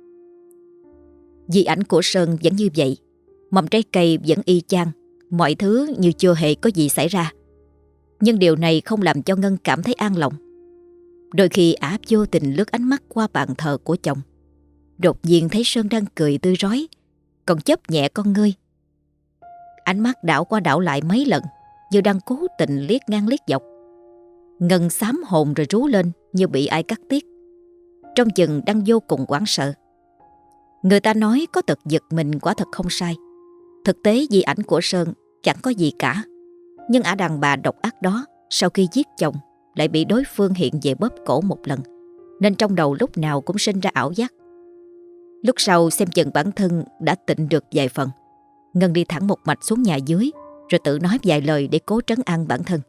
Speaker 1: Di ảnh của Sơn vẫn như vậy, mầm trái cây vẫn y chang, mọi thứ như chưa hề có gì xảy ra. Nhưng điều này không làm cho Ngân cảm thấy an lòng. Đôi khi ả vô tình lướt ánh mắt qua bàn thờ của chồng, đột nhiên thấy Sơn đang cười tươi rói, còn chớp nhẹ con ngươi. Ánh mắt đảo qua đảo lại mấy lần, như đang cố tình liếc ngang liếc dọc. Ngân xám hồn rồi rú lên như bị ai cắt tiết, trong chừng đang vô cùng hoảng sợ. Người ta nói có tật giật mình quả thật không sai. Thực tế di ảnh của Sơn chẳng có gì cả, nhưng ả đàn bà độc ác đó sau khi giết chồng lại bị đối phương hiện về bóp cổ một lần, nên trong đầu lúc nào cũng sinh ra ảo giác. Lúc sau xem chừng bản thân đã tịnh được vài phần, Ngân đi thẳng một mạch xuống nhà dưới, rồi tự nói vài lời để cố trấn an bản thân.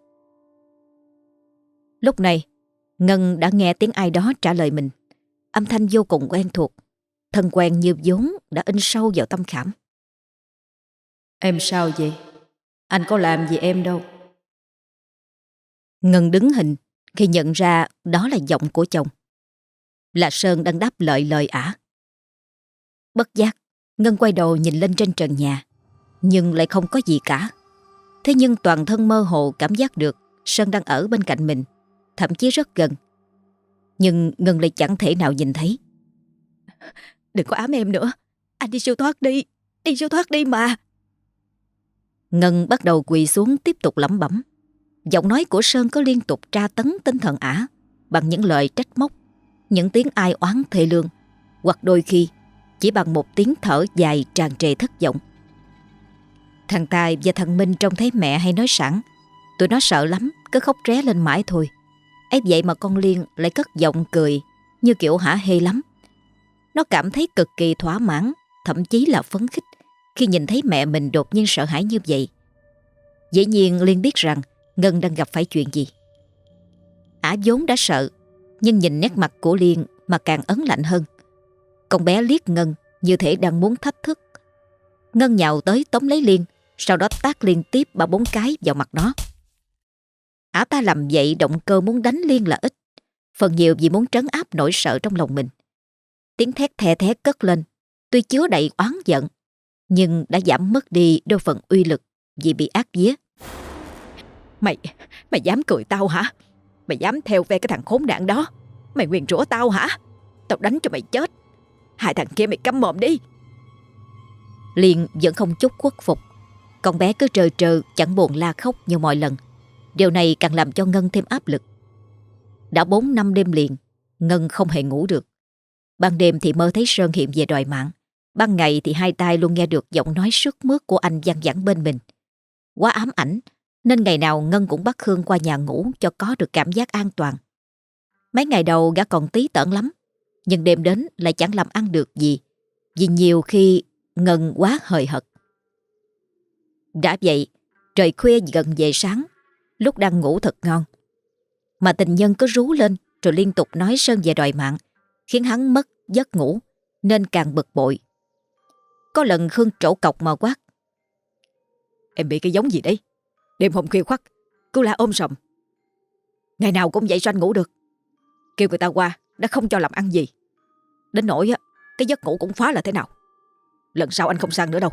Speaker 1: Lúc này Ngân đã nghe tiếng ai đó trả lời mình. Âm thanh vô cùng quen thuộc, thân quen như vốn đã in sâu vào tâm khảm. Em sao vậy? Anh có làm gì em đâu. Ngân đứng hình khi nhận ra đó là giọng của chồng. Là Sơn đang đáp lời lời ả. Bất giác Ngân quay đầu nhìn lên trên trần nhà, nhưng lại không có gì cả. Thế nhưng toàn thân mơ hồ cảm giác được Sơn đang ở bên cạnh mình, thậm chí rất gần. Nhưng Ngân lại chẳng thể nào nhìn thấy. Đừng có ám em nữa, anh đi siêu thoát đi, đi siêu thoát đi mà. Ngân bắt đầu quỳ xuống tiếp tục lẩm bẩm. Giọng nói của Sơn có liên tục tra tấn tinh thần ả bằng những lời trách móc, những tiếng ai oán thê lương, hoặc đôi khi chỉ bằng một tiếng thở dài tràn trề thất vọng. Thằng Tài và thằng Minh trông thấy mẹ hay nói sẵn, tụi nó sợ lắm, cứ khóc ré lên mãi thôi. Ấy vậy mà con Liên lại cất giọng cười như kiểu hả hê lắm. Nó cảm thấy cực kỳ thỏa mãn, thậm chí là phấn khích khi nhìn thấy mẹ mình đột nhiên sợ hãi như vậy. Dĩ nhiên Liên biết rằng Ngân đang gặp phải chuyện gì. Ả vốn đã sợ, nhưng nhìn nét mặt của Liên mà càng ấn lạnh hơn. Con bé liếc Ngân như thể đang muốn thách thức. Ngân nhào tới tóm lấy Liên, sau đó tát liên tiếp ba bốn cái vào mặt nó. Ả ta làm vậy động cơ muốn đánh Liên là ít, phần nhiều vì muốn trấn áp nỗi sợ trong lòng mình. Tiếng thét thè thé cất lên, tuy chứa đầy oán giận, nhưng đã giảm mất đi đôi phần uy lực vì bị ác vía.
Speaker 3: Mày, mày dám cười tao hả? Mày dám theo phe cái thằng khốn nạn đó? Mày nguyền rủa tao hả? Tao đánh cho mày chết. Hai thằng kia mày câm mồm đi.
Speaker 1: Liên vẫn không chút khuất phục. Con bé cứ trơ trơ chẳng buồn la khóc như mọi lần. Điều này càng làm cho Ngân thêm áp lực. Đã bốn năm đêm liền, Ngân không hề ngủ được. Ban đêm thì mơ thấy Sơn hiện về đòi mạng. Ban ngày thì hai tai luôn nghe được giọng nói sướt mướt của anh văng vẳng bên mình. Quá ám ảnh, nên ngày nào Ngân cũng bắt Khương qua nhà ngủ cho có được cảm giác an toàn. Mấy ngày đầu gã còn tí tởn lắm, nhưng đêm đến lại chẳng làm ăn được gì, vì nhiều khi Ngân quá hời hợt. Đã vậy, trời khuya gần về sáng, lúc đang ngủ thật ngon, mà tình nhân cứ rú lên rồi liên tục nói Sơn về đòi mạng, khiến hắn mất giấc ngủ, nên càng bực bội. Có lần Khương trổ cọc mà quát:
Speaker 3: Em bị cái giống gì đấy? Đêm hôm khuya khoắt cứ la ôm sòm. Ngày nào cũng vậy sao anh ngủ được? Kêu người ta qua đã không cho làm ăn gì, đến nỗi á cái giấc ngủ cũng phá là thế nào. Lần sau anh không sang nữa đâu.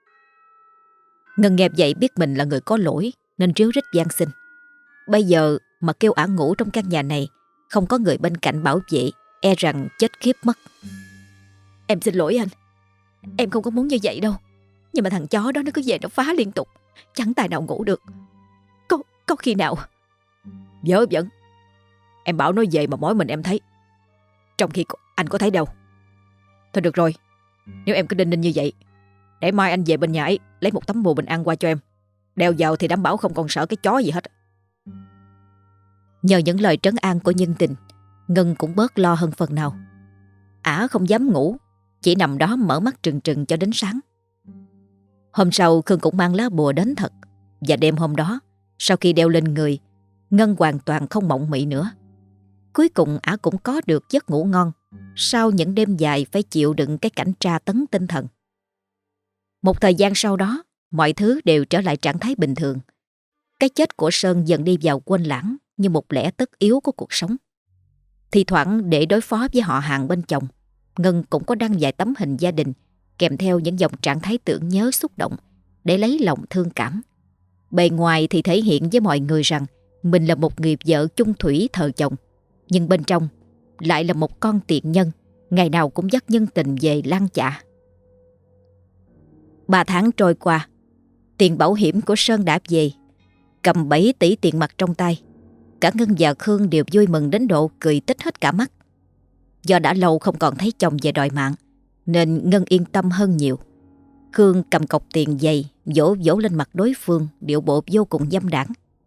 Speaker 1: Ngân nghe vậy biết mình là người có lỗi nên ríu rít van xin. Bây giờ mà kêu ả ngủ trong căn nhà này, không có người bên cạnh bảo vệ, e rằng chết khiếp mất.
Speaker 3: Em xin lỗi anh, em không có muốn như vậy đâu. Nhưng mà thằng chó đó nó cứ về nó phá liên tục, chẳng tài nào ngủ được. Có, có khi nào Vớ vẩn. Em bảo nó về mà mỗi mình em thấy, trong khi anh có thấy đâu. Thôi được rồi, nếu em cứ đinh ninh như vậy, để mai anh về bên nhà ấy lấy một tấm bùa bình an qua cho em, đeo vào thì đảm bảo không còn sợ cái chó gì hết.
Speaker 1: Nhờ những lời trấn an của nhân tình, Ngân cũng bớt lo hơn phần nào. Ả không dám ngủ, chỉ nằm đó mở mắt trừng trừng cho đến sáng. Hôm sau Khương cũng mang lá bùa đến thật. Và đêm hôm đó, sau khi đeo lên người, Ngân hoàn toàn không mộng mị nữa. Cuối cùng ả cũng có được giấc ngủ ngon sau những đêm dài phải chịu đựng cái cảnh tra tấn tinh thần. Một thời gian sau đó, mọi thứ đều trở lại trạng thái bình thường. Cái chết của Sơn dần đi vào quên lãng như một lẽ tất yếu của cuộc sống. Thì thoảng để đối phó với họ hàng bên chồng, Ngân cũng có đăng vài tấm hình gia đình kèm theo những dòng trạng thái tưởng nhớ xúc động để lấy lòng thương cảm. Bề ngoài thì thể hiện với mọi người rằng mình là một người vợ chung thủy thờ chồng, nhưng bên trong lại là một con tiện nhân, ngày nào cũng dắt nhân tình về lăng chạ. Ba tháng trôi qua, tiền bảo hiểm của Sơn đã về, cầm bảy tỷ tiền mặt trong tay. Cả Ngân và Khương đều vui mừng đến độ cười tít hết cả mắt. Do đã lâu không còn thấy chồng về đòi mạng, nên Ngân yên tâm hơn nhiều. Khương cầm cọc tiền dày vỗ vỗ lên mặt đối phương, điệu bộ vô cùng dâm đãng.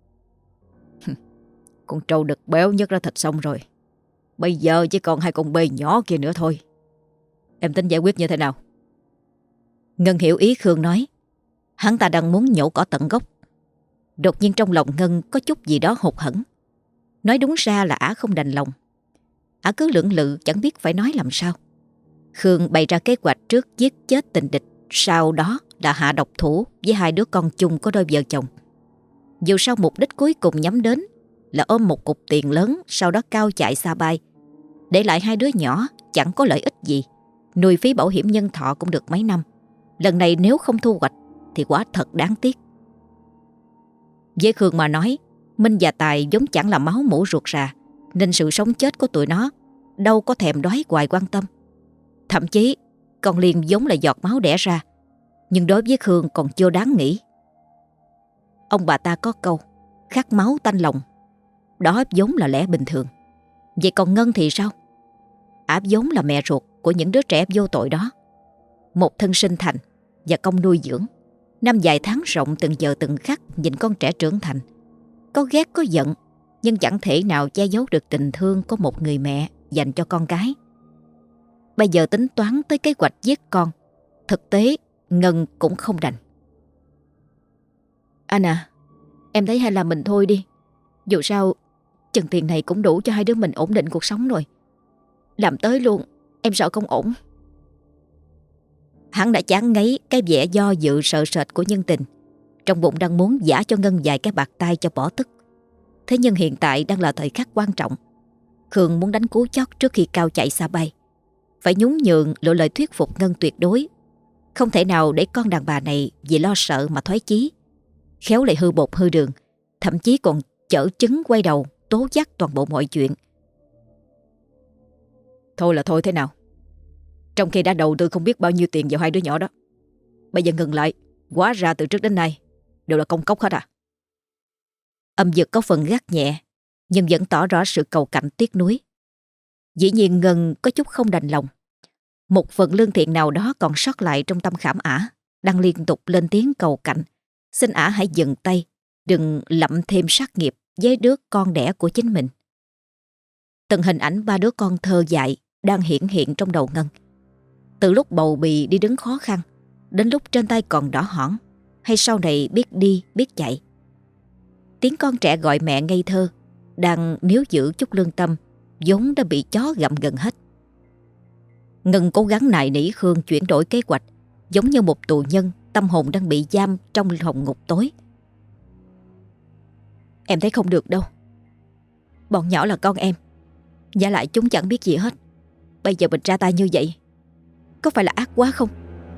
Speaker 3: Con trâu đực béo nhất ra thịt xong rồi, bây giờ chỉ còn hai con bê nhỏ kia nữa thôi. Em tính giải quyết như thế nào?
Speaker 1: Ngân hiểu ý Khương nói. Hắn ta đang muốn nhổ cỏ tận gốc. Đột nhiên trong lòng Ngân có chút gì đó hụt hẫng. Nói đúng ra là ả không đành lòng. Ả cứ lưỡng lự chẳng biết phải nói làm sao. Khương bày ra kế hoạch trước giết chết tình địch, sau đó đã hạ độc thủ với hai đứa con chung của đôi vợ chồng. Dù sao mục đích cuối cùng nhắm đến là ôm một cục tiền lớn, sau đó cao chạy xa bay, để lại hai đứa nhỏ chẳng có lợi ích gì. Nuôi phí bảo hiểm nhân thọ cũng được mấy năm. Lần này nếu không thu hoạch thì quả thật đáng tiếc. Với Khương mà nói, Minh và Tài vốn chẳng là máu mủ ruột rà, nên sự sống chết của tụi nó đâu có thèm đoái hoài quan tâm. Thậm chí con Liên vốn là giọt máu đẻ ra, nhưng đối với Khương còn chưa đáng nghĩ. Ông bà ta có câu khát máu tanh lòng, đó vốn là lẽ bình thường. Vậy còn Ngân thì sao? Ả vốn là mẹ ruột của những đứa trẻ vô tội đó, một thân sinh thành và công nuôi dưỡng. Năm dài tháng rộng từng giờ từng khắc nhìn con trẻ trưởng thành, có ghét có giận, nhưng chẳng thể nào che giấu được tình thương của một người mẹ dành cho con cái. Bây giờ tính toán tới kế hoạch giết con, thực tế Ngân cũng không đành. Anh à, em thấy hay là mình thôi đi. Dù sao chừng tiền này cũng đủ cho hai đứa mình ổn định cuộc sống rồi. Làm tới luôn, em sợ không ổn. Hắn đã chán ngấy cái vẻ do dự sợ sệt của nhân tình, trong bụng đang muốn giã cho Ngân vài cái bạt tay cho bỏ tức. Thế nhưng hiện tại đang là thời khắc quan trọng. Khương muốn đánh cú chót trước khi cao chạy xa bay. Phải nhún nhường lộ lời thuyết phục Ngân tuyệt đối. Không thể nào để con đàn bà này vì lo sợ mà thoái chí, khéo lại hư bột hư đường, thậm chí còn chở chứng quay đầu tố giác toàn bộ mọi chuyện.
Speaker 3: Thôi là thôi thế nào? Trong khi đã đầu tư không biết bao nhiêu tiền vào hai đứa nhỏ đó, bây giờ ngừng lại, hóa ra từ trước đến nay đều là công cốc hết à?
Speaker 1: Âm Dực có phần gắt nhẹ, nhưng vẫn tỏ rõ sự cầu cạnh tiếc nuối. Dĩ nhiên Ngân có chút không đành lòng. Một phần lương thiện nào đó còn sót lại trong tâm khảm ả, đang liên tục lên tiếng cầu cạnh, xin ả hãy dừng tay, đừng lậm thêm sát nghiệp với đứa con đẻ của chính mình. Từng hình ảnh ba đứa con thơ dại đang hiển hiện trong đầu Ngân. Từ lúc bầu bì đi đứng khó khăn, đến lúc trên tay còn đỏ hỏn, hay sau này biết đi biết chạy. Tiếng con trẻ gọi mẹ ngây thơ, đang níu giữ chút lương tâm, vốn đã bị chó gặm gần hết. Ngân cố gắng nài nỉ Khương chuyển đổi kế hoạch, giống như một tù nhân tâm hồn đang bị giam trong phòng ngục tối. Em thấy không được đâu. Bọn nhỏ là con em, giả lại chúng chẳng biết gì hết. Bây giờ mình ra tay như vậy, có phải là ác quá không?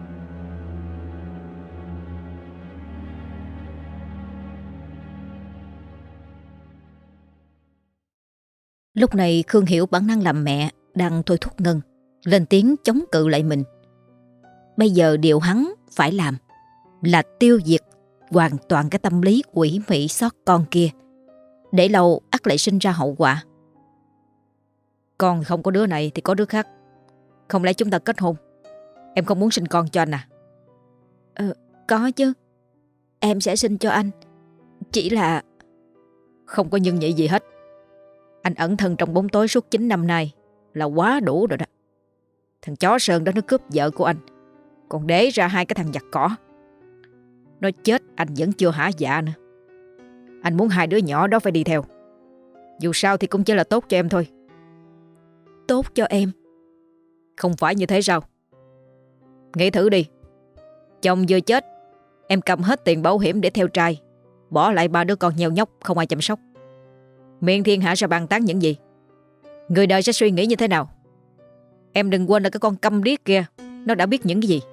Speaker 1: Lúc này Khương hiểu bản năng làm mẹ đang thôi thúc Ngân, lên tiếng chống cự lại mình. Bây giờ điều hắn phải làm là tiêu diệt hoàn toàn cái tâm lý quỷ mị xót con kia. Để lâu ắt lại sinh ra hậu quả.
Speaker 3: Con không có đứa này thì có đứa khác. Không lẽ chúng ta kết hôn? Em không muốn sinh con cho anh à?
Speaker 1: Ờ, có chứ. Em sẽ sinh cho anh. Chỉ là...
Speaker 3: Không có nhân nhị gì hết. Anh ẩn thân trong bóng tối suốt chín năm nay là quá đủ rồi đó. Thằng chó Sơn đó nó cướp vợ của anh, còn để ra hai cái thằng giặc cỏ. Nó chết anh vẫn chưa hả dạ nữa. Anh muốn hai đứa nhỏ đó phải đi theo. Dù sao thì cũng chỉ là tốt cho em thôi.
Speaker 1: Tốt cho em?
Speaker 3: Không phải như thế sao? Nghĩ thử đi. Chồng vừa chết, em cầm hết tiền bảo hiểm để theo trai, bỏ lại ba đứa con nheo nhóc không ai chăm sóc. Miền thiên hạ sẽ bàn tán những gì? Người đời sẽ suy nghĩ như thế nào? Em đừng quên là cái con câm điếc kia, nó đã biết những cái gì.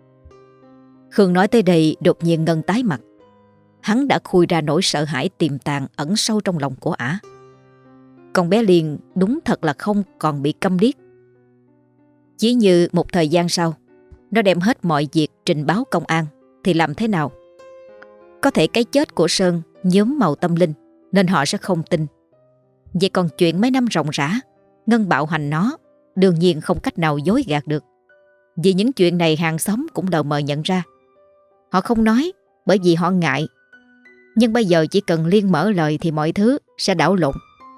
Speaker 1: Khương nói tới đây đột nhiên Ngân tái mặt. Hắn đã khui ra nỗi sợ hãi tiềm tàng ẩn sâu trong lòng của ả. Con bé Liên đúng thật là không còn bị câm điếc. Chỉ như một thời gian sau, nó đem hết mọi việc trình báo công an thì làm thế nào? Có thể cái chết của Sơn nhuốm màu tâm linh nên họ sẽ không tin. Vậy còn chuyện mấy năm ròng rã Ngân bạo hành nó, đương nhiên không cách nào dối gạt được. Vì những chuyện này hàng xóm cũng lờ mờ nhận ra. Họ không nói bởi vì họ ngại. Nhưng bây giờ chỉ cần Liên mở lời thì mọi thứ sẽ đảo lộn.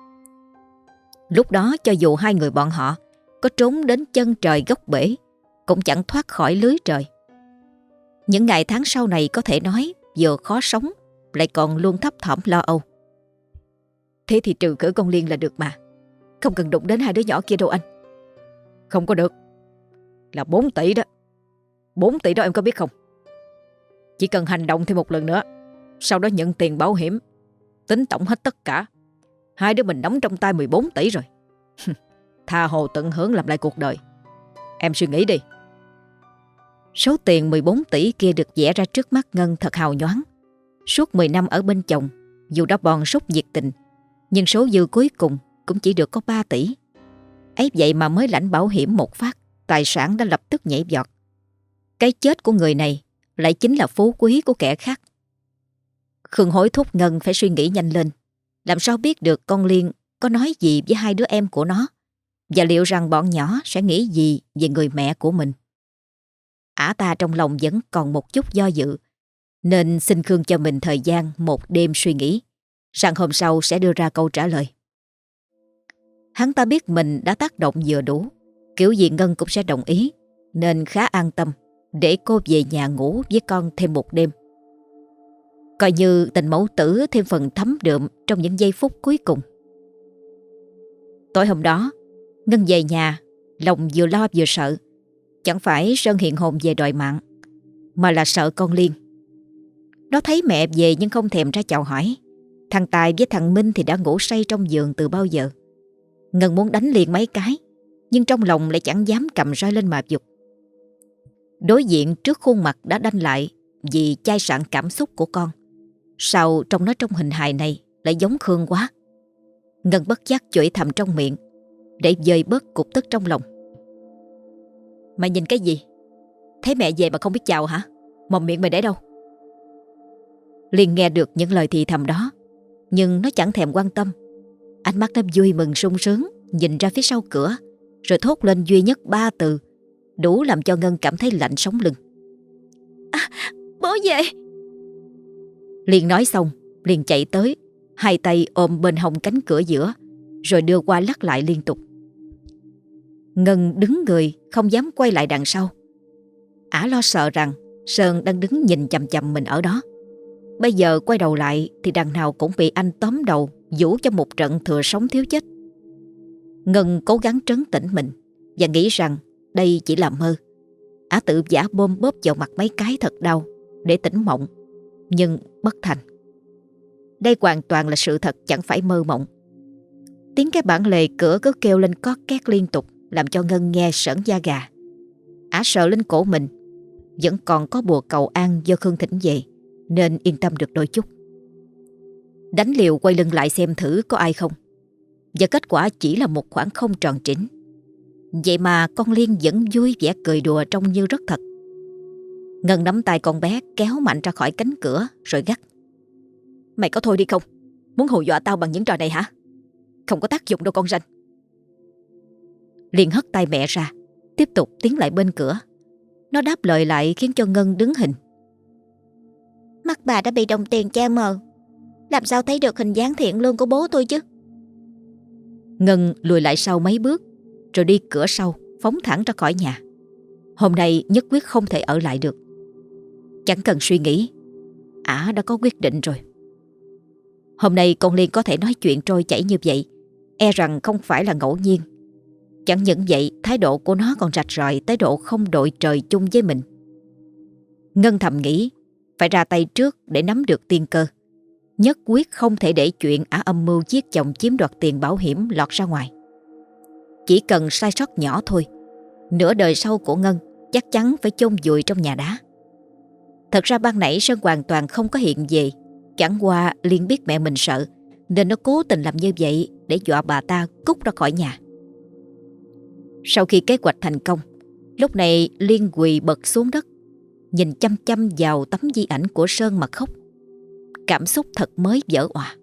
Speaker 1: Lúc đó cho dù hai người bọn họ có trốn đến chân trời góc bể cũng chẳng thoát khỏi lưới trời. Những ngày tháng sau này có thể nói vừa khó sống lại còn luôn thấp thỏm lo âu. Thế thì trừ cử con Liên là được mà. Không cần đụng đến hai đứa nhỏ kia đâu anh.
Speaker 3: Không có được. Là bốn tỷ đó. bốn tỷ đó em có biết không? Chỉ cần hành động thêm một lần nữa, sau đó nhận tiền bảo hiểm, tính tổng hết tất cả, hai đứa mình nắm trong tay mười bốn tỷ rồi. Tha hồ tận hưởng làm lại cuộc đời. Em suy nghĩ đi.
Speaker 1: Số tiền mười bốn tỷ kia được vẽ ra trước mắt Ngân thật hào nhoáng. Suốt mười năm ở bên chồng, dù đã bòn sút nhiệt tình, nhưng số dư cuối cùng cũng chỉ được có ba tỷ. Ấy vậy mà mới lãnh bảo hiểm một phát, tài sản đã lập tức nhảy vọt. Cái chết của người này lại chính là phú quý của kẻ khác. Khương hối thúc Ngân phải suy nghĩ nhanh lên. Làm sao biết được con Liên có nói gì với hai đứa em của nó, và liệu rằng bọn nhỏ sẽ nghĩ gì về người mẹ của mình. Ả ta trong lòng vẫn còn một chút do dự, nên xin Khương cho mình thời gian một đêm suy nghĩ, rằng hôm sau sẽ đưa ra câu trả lời. Hắn ta biết mình đã tác động vừa đủ, kiểu gì Ngân cũng sẽ đồng ý, nên khá an tâm để cô về nhà ngủ với con thêm một đêm. Coi như tình mẫu tử thêm phần thấm đượm trong những giây phút cuối cùng. Tối hôm đó, Ngân về nhà, lòng vừa lo vừa sợ. Chẳng phải Sơn hiện hồn về đòi mạng, mà là sợ con Liên. Nó thấy mẹ về nhưng không thèm ra chào hỏi. Thằng Tài với thằng Minh thì đã ngủ say trong giường từ bao giờ. Ngân muốn đánh Liên mấy cái, nhưng trong lòng lại chẳng dám cầm roi lên mà giục. Đối diện trước khuôn mặt đã đanh lại vì chai sạn cảm xúc của con, sao trông nó trong hình hài này lại giống Khương quá. Ngân bất giác chửi thầm trong miệng để dời bớt cục tức trong lòng. Mày nhìn cái gì? Thấy mẹ về mà không biết chào hả? Mồm miệng mày để đâu? Liên nghe được những lời thì thầm đó, nhưng nó chẳng thèm quan tâm. Ánh mắt nó vui mừng sung sướng nhìn ra phía sau cửa, rồi thốt lên duy nhất ba từ đủ làm cho Ngân cảm thấy lạnh sống lưng.
Speaker 2: À, bố về.
Speaker 1: Liên nói xong liền chạy tới, hai tay ôm bên hông cánh cửa giữa, rồi đưa qua lắc lại liên tục. Ngân đứng người không dám quay lại đằng sau. Ả lo sợ rằng Sơn đang đứng nhìn chằm chằm mình ở đó. Bây giờ quay đầu lại thì đằng nào cũng bị anh tóm đầu vũ cho một trận thừa sống thiếu chết. Ngân cố gắng trấn tĩnh mình và nghĩ rằng đây chỉ là mơ. Ả tự giả bôm bóp vào mặt mấy cái thật đau để tỉnh mộng, nhưng bất thành. Đây hoàn toàn là sự thật, chẳng phải mơ mộng. Tiếng cái bản lề cửa cứ kêu lên cót két liên tục, làm cho Ngân nghe sởn da gà. Ả sợ lên cổ mình. Vẫn còn có bùa cầu an do Khương thỉnh về, nên yên tâm được đôi chút. Đánh liều quay lưng lại xem thử có ai không, và kết quả chỉ là một khoảng không tròn trĩnh. Vậy mà con Liên vẫn vui vẻ cười đùa trông như rất thật. Ngân nắm tay con bé kéo mạnh ra khỏi cánh cửa rồi gắt: Mày có thôi đi không? Muốn hù dọa tao bằng những trò này hả? Không có tác dụng đâu con ranh. Liên hất tay mẹ ra, tiếp tục tiến lại bên cửa. Nó đáp lời lại khiến cho Ngân đứng hình.
Speaker 2: Mắt bà đã bị đồng tiền che mờ, làm sao thấy được hình dáng thiện lương của bố tôi chứ?
Speaker 1: Ngân lùi lại sau mấy bước, rồi đi cửa sau, phóng thẳng ra khỏi nhà. Hôm nay nhất quyết không thể ở lại được. Chẳng cần suy nghĩ, Ả đã có quyết định rồi. Hôm nay con Liên có thể nói chuyện trôi chảy như vậy, e rằng không phải là ngẫu nhiên. Chẳng những vậy, thái độ của nó còn rạch ròi tới độ không đội trời chung với mình. Ngân thầm nghĩ phải ra tay trước để nắm được tiên cơ. Nhất quyết không thể để chuyện Ả âm mưu giết chồng chiếm đoạt tiền bảo hiểm lọt ra ngoài. Chỉ cần sai sót nhỏ thôi, nửa đời sau của Ngân chắc chắn phải chôn vùi trong nhà đá. Thật ra ban nãy Sơn hoàn toàn không có hiện về. Chẳng qua Liên biết mẹ mình sợ, nên nó cố tình làm như vậy để dọa bà ta cút ra khỏi nhà. Sau khi kế hoạch thành công, lúc này Liên quỳ bật xuống đất, nhìn chăm chăm vào tấm di ảnh của Sơn mà khóc. Cảm xúc thật mới vỡ òa.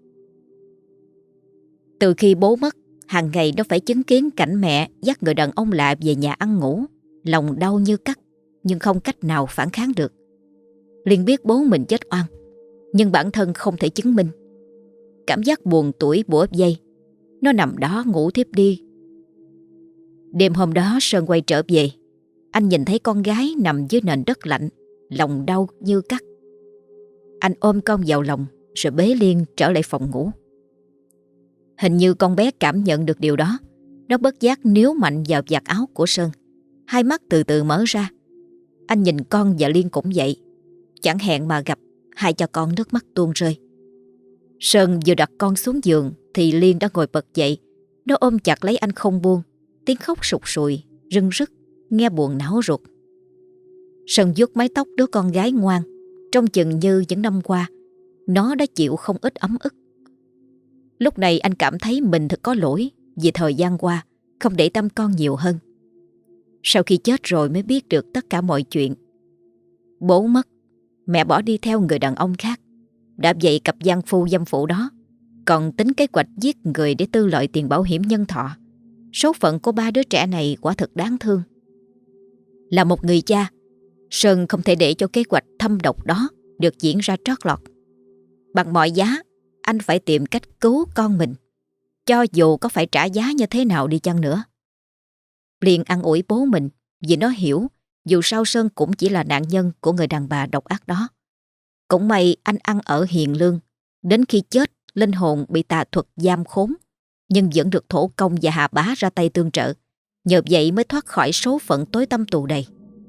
Speaker 1: Từ khi bố mất, hàng ngày nó phải chứng kiến cảnh mẹ dắt người đàn ông lạ về nhà ăn ngủ. Lòng đau như cắt, nhưng không cách nào phản kháng được. Liên biết bố mình chết oan, nhưng bản thân không thể chứng minh. Cảm giác buồn tủi bủa vây. Nó nằm đó ngủ thiếp đi. Đêm hôm đó Sơn quay trở về. Anh nhìn thấy con gái nằm dưới nền đất lạnh, lòng đau như cắt. Anh ôm con vào lòng rồi bế Liên trở lại phòng ngủ. Hình như con bé cảm nhận được điều đó. Nó bất giác níu mạnh vào vạt áo của Sơn. Hai mắt từ từ mở ra. Anh nhìn con và Liên cũng vậy. Chẳng hẹn mà gặp, hai cha con nước mắt tuôn rơi. Sơn vừa đặt con xuống giường thì Liên đã ngồi bật dậy. Nó ôm chặt lấy anh không buông. Tiếng khóc sụt sùi, rưng rức, nghe buồn não ruột. Sơn vuốt mái tóc đứa con gái ngoan. Trông chừng như những năm qua nó đã chịu không ít ấm ức. Lúc này anh cảm thấy mình thật có lỗi vì thời gian qua không để tâm con nhiều hơn. Sau khi chết rồi mới biết được tất cả mọi chuyện. Bố mất, mẹ bỏ đi theo người đàn ông khác. Đã vậy cặp giang phu dâm phụ đó còn tính kế hoạch giết người để tư lợi tiền bảo hiểm nhân thọ. Số phận của ba đứa trẻ này quả thực đáng thương. Là một người cha, Sơn không thể để cho kế hoạch thâm độc đó được diễn ra trót lọt. Bằng mọi giá, anh phải tìm cách cứu con mình, cho dù có phải trả giá như thế nào đi chăng nữa. Liên an ủi bố mình vì nó hiểu dù sao Sơn cũng chỉ là nạn nhân của người đàn bà độc ác đó. Cũng may anh ăn ở hiền lương, đến khi chết linh hồn bị tà thuật giam khốn, nhưng vẫn được thổ công và Hà Bá ra tay tương trợ, nhờ vậy mới thoát khỏi số phận tối tăm tù đầy.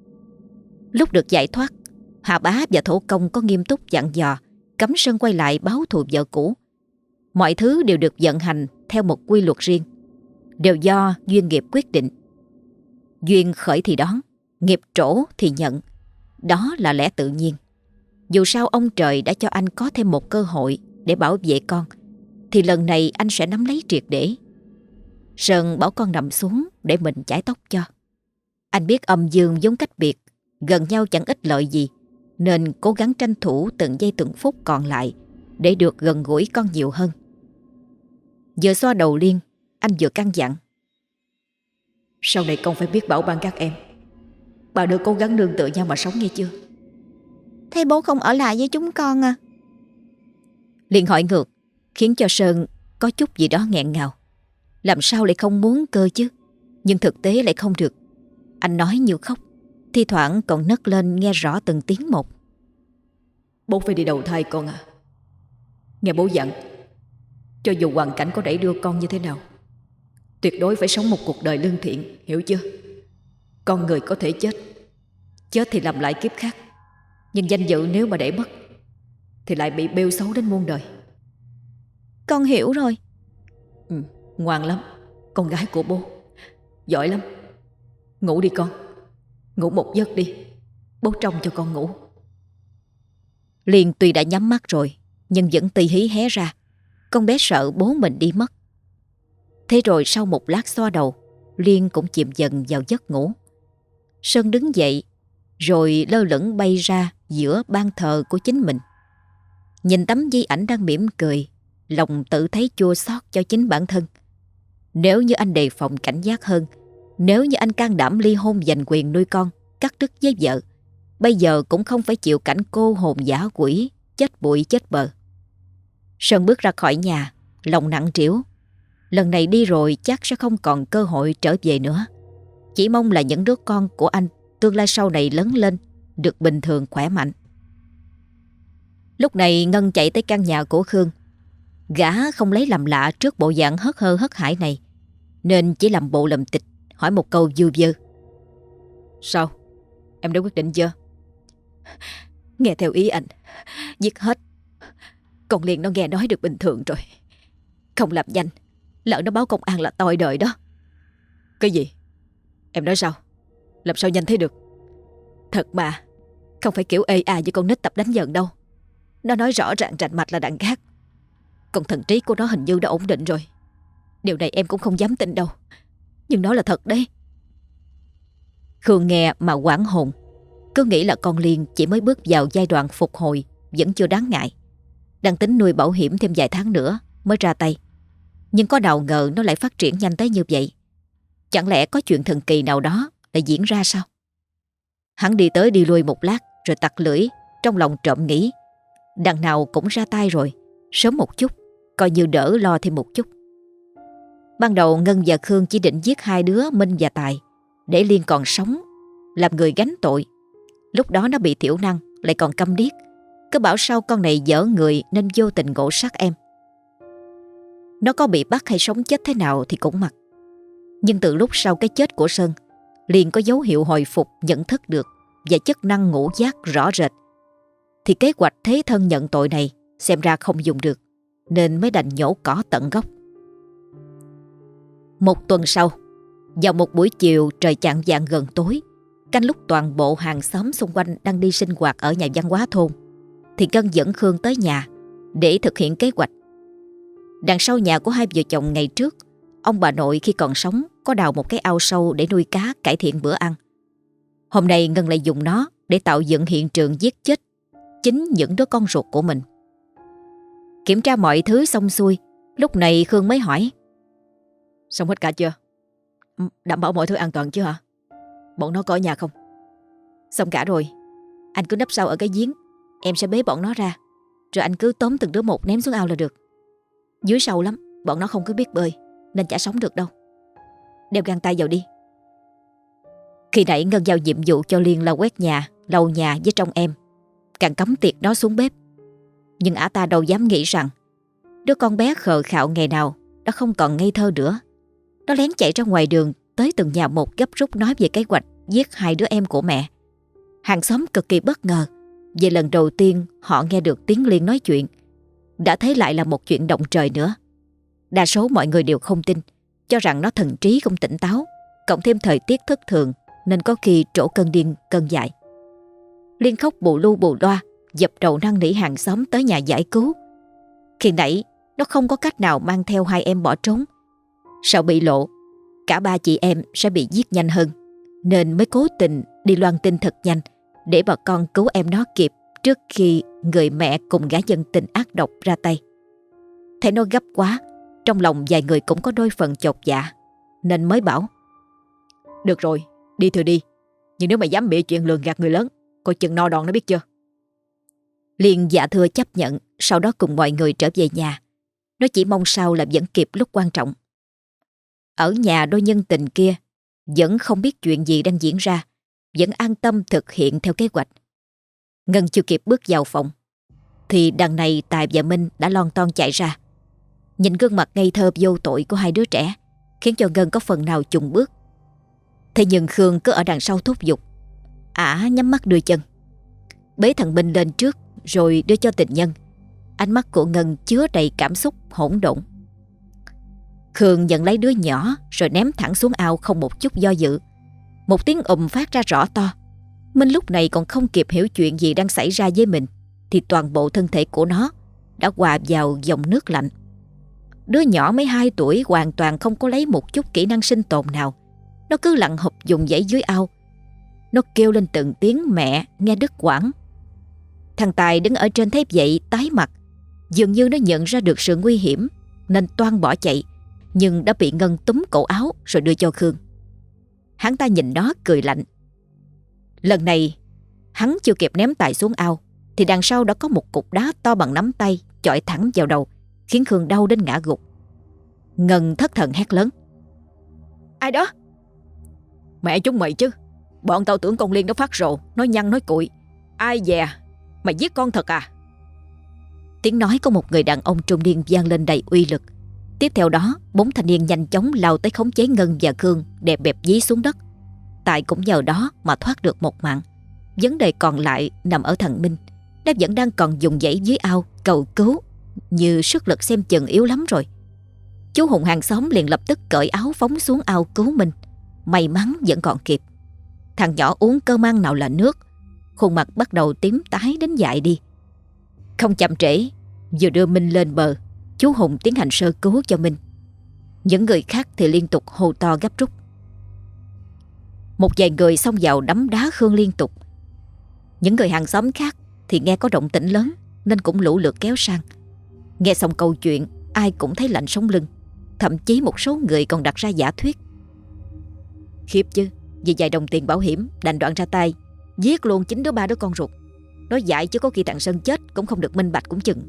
Speaker 1: Lúc được giải thoát, Hà Bá và Thổ Công có nghiêm túc dặn dò cấm Sơn quay lại báo thù vợ cũ. Mọi thứ đều được vận hành theo một quy luật riêng, đều do duyên nghiệp quyết định. Duyên khởi thì đón, nghiệp trổ thì nhận. Đó là lẽ tự nhiên. Dù sao ông trời đã cho anh có thêm một cơ hội để bảo vệ con, thì lần này anh sẽ nắm lấy triệt để. Sơn bảo con nằm xuống để mình chải tóc cho. Anh biết âm dương giống cách biệt, gần nhau chẳng ích lợi gì, nên cố gắng tranh thủ từng giây từng phút còn lại để được gần gũi con nhiều hơn. Vừa xoa đầu Liên, anh vừa căn dặn: sau này con phải biết bảo ban các em. Bà đừng cố gắng nương tựa nhau mà sống nghe chưa?
Speaker 2: Thế bố không ở lại với chúng con à?
Speaker 1: Liên hỏi ngược, khiến cho Sơn có chút gì đó nghẹn ngào. Làm sao lại không muốn cơ chứ, nhưng thực tế lại không được. Anh nói như khóc, thi thoảng còn nấc lên nghe rõ từng tiếng một. Bố phải đi đầu thai con à. Nghe bố dặn, cho dù hoàn cảnh có đẩy đưa con như thế nào, tuyệt đối phải sống một cuộc đời lương thiện, hiểu chưa? Con người có thể chết, chết thì làm lại kiếp khác, nhưng danh dự nếu mà để mất thì lại bị bêu xấu đến muôn đời.
Speaker 2: Con hiểu rồi.
Speaker 1: Ừ, ngoan lắm, con gái của bố, giỏi lắm. Ngủ đi con, ngủ một giấc đi, bố trông cho con ngủ. Liên tuy đã nhắm mắt rồi, nhưng vẫn tì hí hé ra. Con bé sợ bố mình đi mất. Thế rồi sau một lát xoa đầu, Liên cũng chìm dần vào giấc ngủ. Sơn đứng dậy, rồi lơ lửng bay ra giữa ban thờ của chính mình. Nhìn tấm di ảnh đang mỉm cười, lòng tự thấy chua xót cho chính bản thân. Nếu như anh đề phòng cảnh giác hơn, nếu như anh can đảm ly hôn giành quyền nuôi con, cắt đứt với vợ, bây giờ cũng không phải chịu cảnh cô hồn dã quỷ, chết bụi chết bờ. Sơn bước ra khỏi nhà, lòng nặng trĩu. Lần này đi rồi chắc sẽ không còn cơ hội trở về nữa. Chỉ mong là những đứa con của anh tương lai sau này lớn lên được bình thường khỏe mạnh. Lúc này Ngân chạy tới căn nhà của Khương. Gã không lấy làm lạ trước bộ dạng hớt hơ hớt hải này, nên chỉ làm bộ lầm tịch, hỏi một câu vu vơ. Sao? Em đã quyết định chưa? Nghe theo ý anh, giết hết. Con Liên nó nghe nói được bình thường rồi. Không làm nhanh, lỡ nó báo công an là toi đời đó. Cái gì? Em nói sao? Làm sao nhanh thế được? Thật mà, không phải kiểu ê à với con nít tập đánh dần đâu. Nó nói rõ ràng rành mạch là đàn gác. Còn thần trí của nó hình như đã ổn định rồi. Điều này em cũng không dám tin đâu, nhưng nó là thật đấy. Khương nghe mà hoảng hồn, cứ nghĩ là con Liên chỉ mới bước vào giai đoạn phục hồi, vẫn chưa đáng ngại, đang tính nuôi bảo hiểm thêm vài tháng nữa mới ra tay. Nhưng có nào ngờ nó lại phát triển nhanh tới như vậy. Chẳng lẽ có chuyện thần kỳ nào đó lại diễn ra sao? Hắn đi tới đi lui một lát rồi tặc lưỡi, trong lòng trộm nghĩ, đằng nào cũng ra tay rồi, sớm một chút coi như đỡ lo thêm một chút. Ban đầu Ngân và Khương chỉ định giết hai đứa Minh và Tài, để Liên còn sống, làm người gánh tội. Lúc đó nó bị thiểu năng, lại còn câm điếc, cứ bảo sao con này dở người nên vô tình ngộ sát em. Nó có bị bắt hay sống chết thế nào thì cũng mặc. Nhưng từ lúc sau cái chết của Sơn, Liên có dấu hiệu hồi phục nhận thức được và chức năng ngũ giác rõ rệt, thì kế hoạch thế thân nhận tội này xem ra không dùng được, nên mới đành nhổ cỏ tận gốc. Một tuần sau, vào một buổi chiều trời chạng vạng gần tối, canh lúc toàn bộ hàng xóm xung quanh đang đi sinh hoạt ở nhà văn hóa thôn, thì Ngân dẫn Khương tới nhà để thực hiện kế hoạch. Đằng sau nhà của hai vợ chồng ngày trước, ông bà nội khi còn sống có đào một cái ao sâu để nuôi cá cải thiện bữa ăn. Hôm nay Ngân lại dùng nó để tạo dựng hiện trường giết chết chính những đứa con ruột của mình. Kiểm tra mọi thứ xong xuôi, lúc này Khương mới hỏi: xong hết cả chưa? Đảm bảo mọi thứ an toàn chưa hả? Bọn nó có ở nhà không? Xong cả rồi. Anh cứ nấp sau ở cái giếng, em sẽ bế bọn nó ra, rồi anh cứ tóm từng đứa một ném xuống ao là được. Dưới sâu lắm, bọn nó không có biết bơi, nên chả sống được đâu. Đeo găng tay vào đi. Khi nãy Ngân giao nhiệm vụ cho Liên là quét nhà, lau nhà với trong em, càng cấm tiệt nó xuống bếp. Nhưng ả ta đâu dám nghĩ rằng đứa con bé khờ khạo ngày nào đã không còn ngây thơ nữa. Nó lén chạy ra ngoài đường tới từng nhà một gấp rút nói về kế hoạch giết hai đứa em của mẹ. Hàng xóm cực kỳ bất ngờ vì lần đầu tiên họ nghe được tiếng Liên nói chuyện. Đã thấy lại là một chuyện động trời nữa. Đa số mọi người đều không tin, cho rằng nó thần trí không tỉnh táo, cộng thêm thời tiết thất thường nên có khi trổ cơn điên cơn dại. Liên khóc bù lu bù loa, dập đầu năn nỉ hàng xóm tới nhà giải cứu. Khi nãy nó không có cách nào mang theo hai em bỏ trốn. Sợ bị lộ, cả ba chị em sẽ bị giết nhanh hơn, nên mới cố tình đi loan tin thật nhanh để bà con cứu em nó kịp trước khi người mẹ cùng gã dân tình ác độc ra tay. Thấy nó gấp quá, trong lòng vài người cũng có đôi phần chột dạ, nên mới bảo:
Speaker 3: Được rồi, đi thừa đi. Nhưng nếu mà dám bịa chuyện lường gạt người lớn, coi chừng no đòn nó biết chưa.
Speaker 1: Liên dạ thưa chấp nhận, sau đó cùng mọi người trở về nhà. Nó chỉ mong sao là vẫn kịp lúc quan trọng. Ở nhà đôi nhân tình kia vẫn không biết chuyện gì đang diễn ra, vẫn an tâm thực hiện theo kế hoạch. Ngân chưa kịp bước vào phòng thì đằng này Tài và Minh đã lon ton chạy ra. Nhìn gương mặt ngây thơ vô tội của hai đứa trẻ khiến cho Ngân có phần nào chùng bước. Thế nhưng Khương cứ ở đằng sau thúc giục. Ả nhắm mắt đưa chân, bế thằng Minh lên trước rồi đưa cho tình nhân. Ánh mắt của Ngân chứa đầy cảm xúc hỗn độn. Khương nhận lấy đứa nhỏ rồi ném thẳng xuống ao không một chút do dự. Một tiếng ùm phát ra rõ to. Minh lúc này còn không kịp hiểu chuyện gì đang xảy ra với mình thì toàn bộ thân thể của nó đã hòa vào dòng nước lạnh. Đứa nhỏ mới hai tuổi hoàn toàn không có lấy một chút kỹ năng sinh tồn nào. Nó cứ lặng hụp dùng dãy dưới ao. Nó kêu lên từng tiếng mẹ nghe đứt quãng. Thằng Tài đứng ở trên thấy vậy tái mặt. Dường như nó nhận ra được sự nguy hiểm nên toan bỏ chạy, nhưng đã bị Ngân túm cổ áo rồi đưa cho Khương. Hắn ta nhìn nó cười lạnh. Lần này hắn chưa kịp ném Tài xuống ao thì đằng sau đã có một cục đá to bằng nắm tay chọi thẳng vào đầu, khiến Khương đau đến ngã gục. Ngân thất thần hét lớn:
Speaker 3: Ai đó? Mẹ chúng mày chứ. Bọn tao tưởng con Liên nó phát rồ, nói nhăn nói cuội. Ai dè, mày giết con thật à?
Speaker 1: Tiếng nói của một người đàn ông trung niên vang lên đầy uy lực. Tiếp theo đó, bốn thanh niên nhanh chóng lao tới khống chế Ngân và Khương, đè bẹp dí xuống đất. Tài cũng nhờ đó mà thoát được một mạng. Vấn đề còn lại nằm ở thằng Minh. Nó vẫn đang còn dùng dãy dưới ao cầu cứu, như sức lực xem chừng yếu lắm rồi. Chú Hùng hàng xóm liền lập tức cởi áo phóng xuống ao cứu Minh. May mắn vẫn còn kịp. Thằng nhỏ uống cơm ăn nào là nước, khuôn mặt bắt đầu tím tái đến dại đi. Không chậm trễ, vừa đưa Minh lên bờ, chú Hùng tiến hành sơ cứu cho Minh. Những người khác thì liên tục hô to gấp rút. Một vài người xông vào đấm đá Khương liên tục. Những người hàng xóm khác thì nghe có động tĩnh lớn nên cũng lũ lượt kéo sang. Nghe xong câu chuyện, ai cũng thấy lạnh sống lưng. Thậm chí một số người còn đặt ra giả thuyết: khiếp chứ, vì vài đồng tiền bảo hiểm đành đoạn ra tay giết luôn chính đứa ba đứa con ruột. Nói dại chứ có khi thằng Sơn chết cũng không được minh bạch cũng chừng.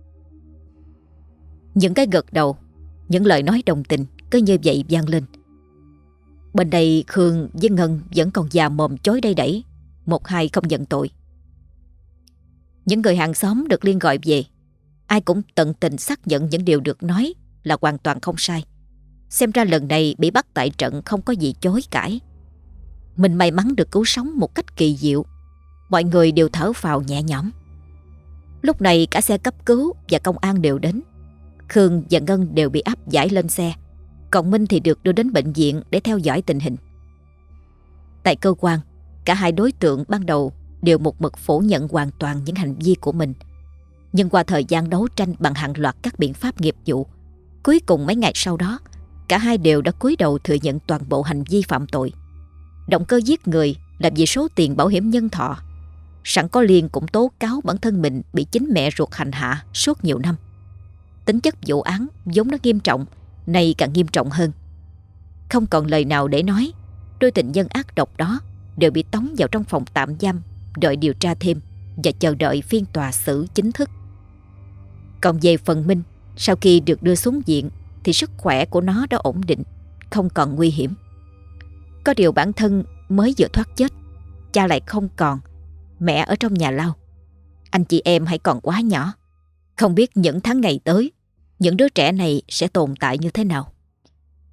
Speaker 1: Những cái gật đầu, những lời nói đồng tình cứ như vậy vang lên. Bên đây Khương với Ngân vẫn còn già mồm chối đây đẩy, một hai không nhận tội. Những người hàng xóm được Liên gọi về, ai cũng tận tình xác nhận những điều được nói là hoàn toàn không sai. Xem ra lần này bị bắt tại trận không có gì chối cãi. Mình may mắn được cứu sống một cách kỳ diệu. Mọi người đều thở phào nhẹ nhõm. Lúc này cả xe cấp cứu và công an đều đến. Khương và Ngân đều bị áp giải lên xe, còn Minh thì được đưa đến bệnh viện để theo dõi tình hình. Tại cơ quan, cả hai đối tượng ban đầu đều một mực phủ nhận hoàn toàn những hành vi của mình. Nhưng qua thời gian đấu tranh bằng hàng loạt các biện pháp nghiệp vụ, cuối cùng mấy ngày sau đó, cả hai đều đã cúi đầu thừa nhận toàn bộ hành vi phạm tội. Động cơ giết người là vì số tiền bảo hiểm nhân thọ. Sẵn có Liên cũng tố cáo bản thân mình bị chính mẹ ruột hành hạ suốt nhiều năm. Tính chất vụ án vốn nó nghiêm trọng, nay càng nghiêm trọng hơn. Không còn lời nào để nói, đôi tình nhân ác độc đó đều bị tống vào trong phòng tạm giam, đợi điều tra thêm và chờ đợi phiên tòa xử chính thức. Còn về phần Minh, sau khi được đưa xuống viện thì sức khỏe của nó đã ổn định, không còn nguy hiểm. Có điều bản thân mới vừa thoát chết, cha lại không còn, mẹ ở trong nhà lao. Anh chị em hãy còn quá nhỏ, không biết những tháng ngày tới những đứa trẻ này sẽ tồn tại như thế nào.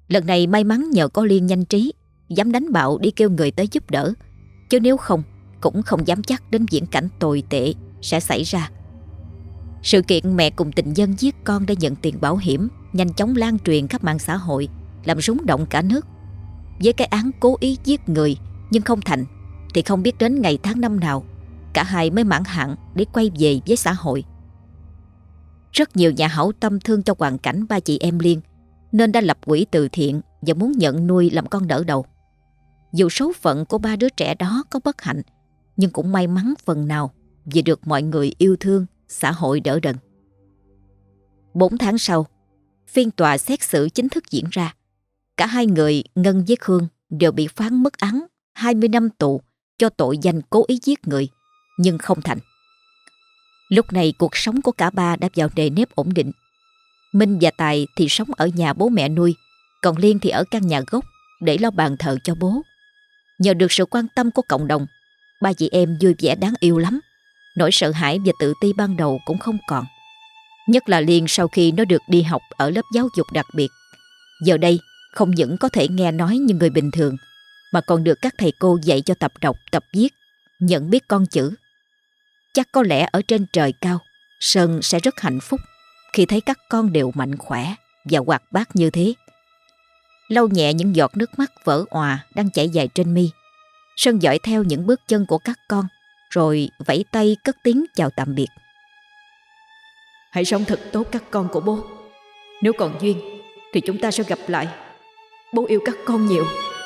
Speaker 1: Lần này may mắn nhờ có Liên nhanh trí, dám đánh bạo đi kêu người tới giúp đỡ, chứ nếu không cũng không dám chắc đến viễn cảnh tồi tệ sẽ xảy ra. Sự kiện mẹ cùng tình nhân giết con đã nhận tiền bảo hiểm nhanh chóng lan truyền khắp mạng xã hội, làm rúng động cả nước. Với cái án cố ý giết người nhưng không thành, thì không biết đến ngày tháng năm nào cả hai mới mãn hạn để quay về với xã hội. Rất nhiều nhà hảo tâm thương cho hoàn cảnh ba chị em Liên, nên đã lập quỹ từ thiện và muốn nhận nuôi làm con đỡ đầu. Dù số phận của ba đứa trẻ đó có bất hạnh, nhưng cũng may mắn phần nào vì được mọi người yêu thương, xã hội đỡ đần. Bốn tháng sau, phiên tòa xét xử chính thức diễn ra. Cả hai người, Ngân với Khương, đều bị phán mức án hai mươi năm tù cho tội danh cố ý giết người, nhưng không thành. Lúc này cuộc sống của cả ba đã vào nề nếp ổn định. Minh và Tài thì sống ở nhà bố mẹ nuôi, còn Liên thì ở căn nhà gốc để lo bàn thờ cho bố. Nhờ được sự quan tâm của cộng đồng, ba chị em vui vẻ đáng yêu lắm. Nỗi sợ hãi và tự ti ban đầu cũng không còn. Nhất là Liên sau khi nó được đi học ở lớp giáo dục đặc biệt. Giờ đây không những có thể nghe nói như người bình thường, mà còn được các thầy cô dạy cho tập đọc, tập viết, nhận biết con chữ. Chắc có lẽ ở trên trời cao, Sơn sẽ rất hạnh phúc khi thấy các con đều mạnh khỏe và hoạt bát như thế. Lau nhẹ những giọt nước mắt vỡ òa đang chảy dài trên mi, Sơn dõi theo những bước chân của các con, rồi vẫy tay cất tiếng chào tạm biệt.
Speaker 3: Hãy sống thật tốt các con của bố. Nếu còn duyên thì chúng ta sẽ gặp lại. Bố yêu các con nhiều.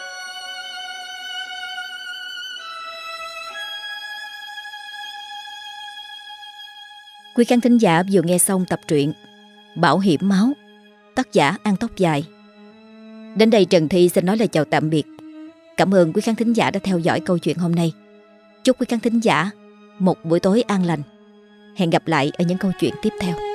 Speaker 1: Quý khán thính giả vừa nghe xong tập truyện Bảo hiểm máu, tác giả An Tóc Dài. Đến đây Trần Thi xin nói lời chào tạm biệt. Cảm ơn quý khán thính giả đã theo dõi câu chuyện hôm nay. Chúc quý khán thính giả một buổi tối an lành. Hẹn gặp lại ở những câu chuyện tiếp theo.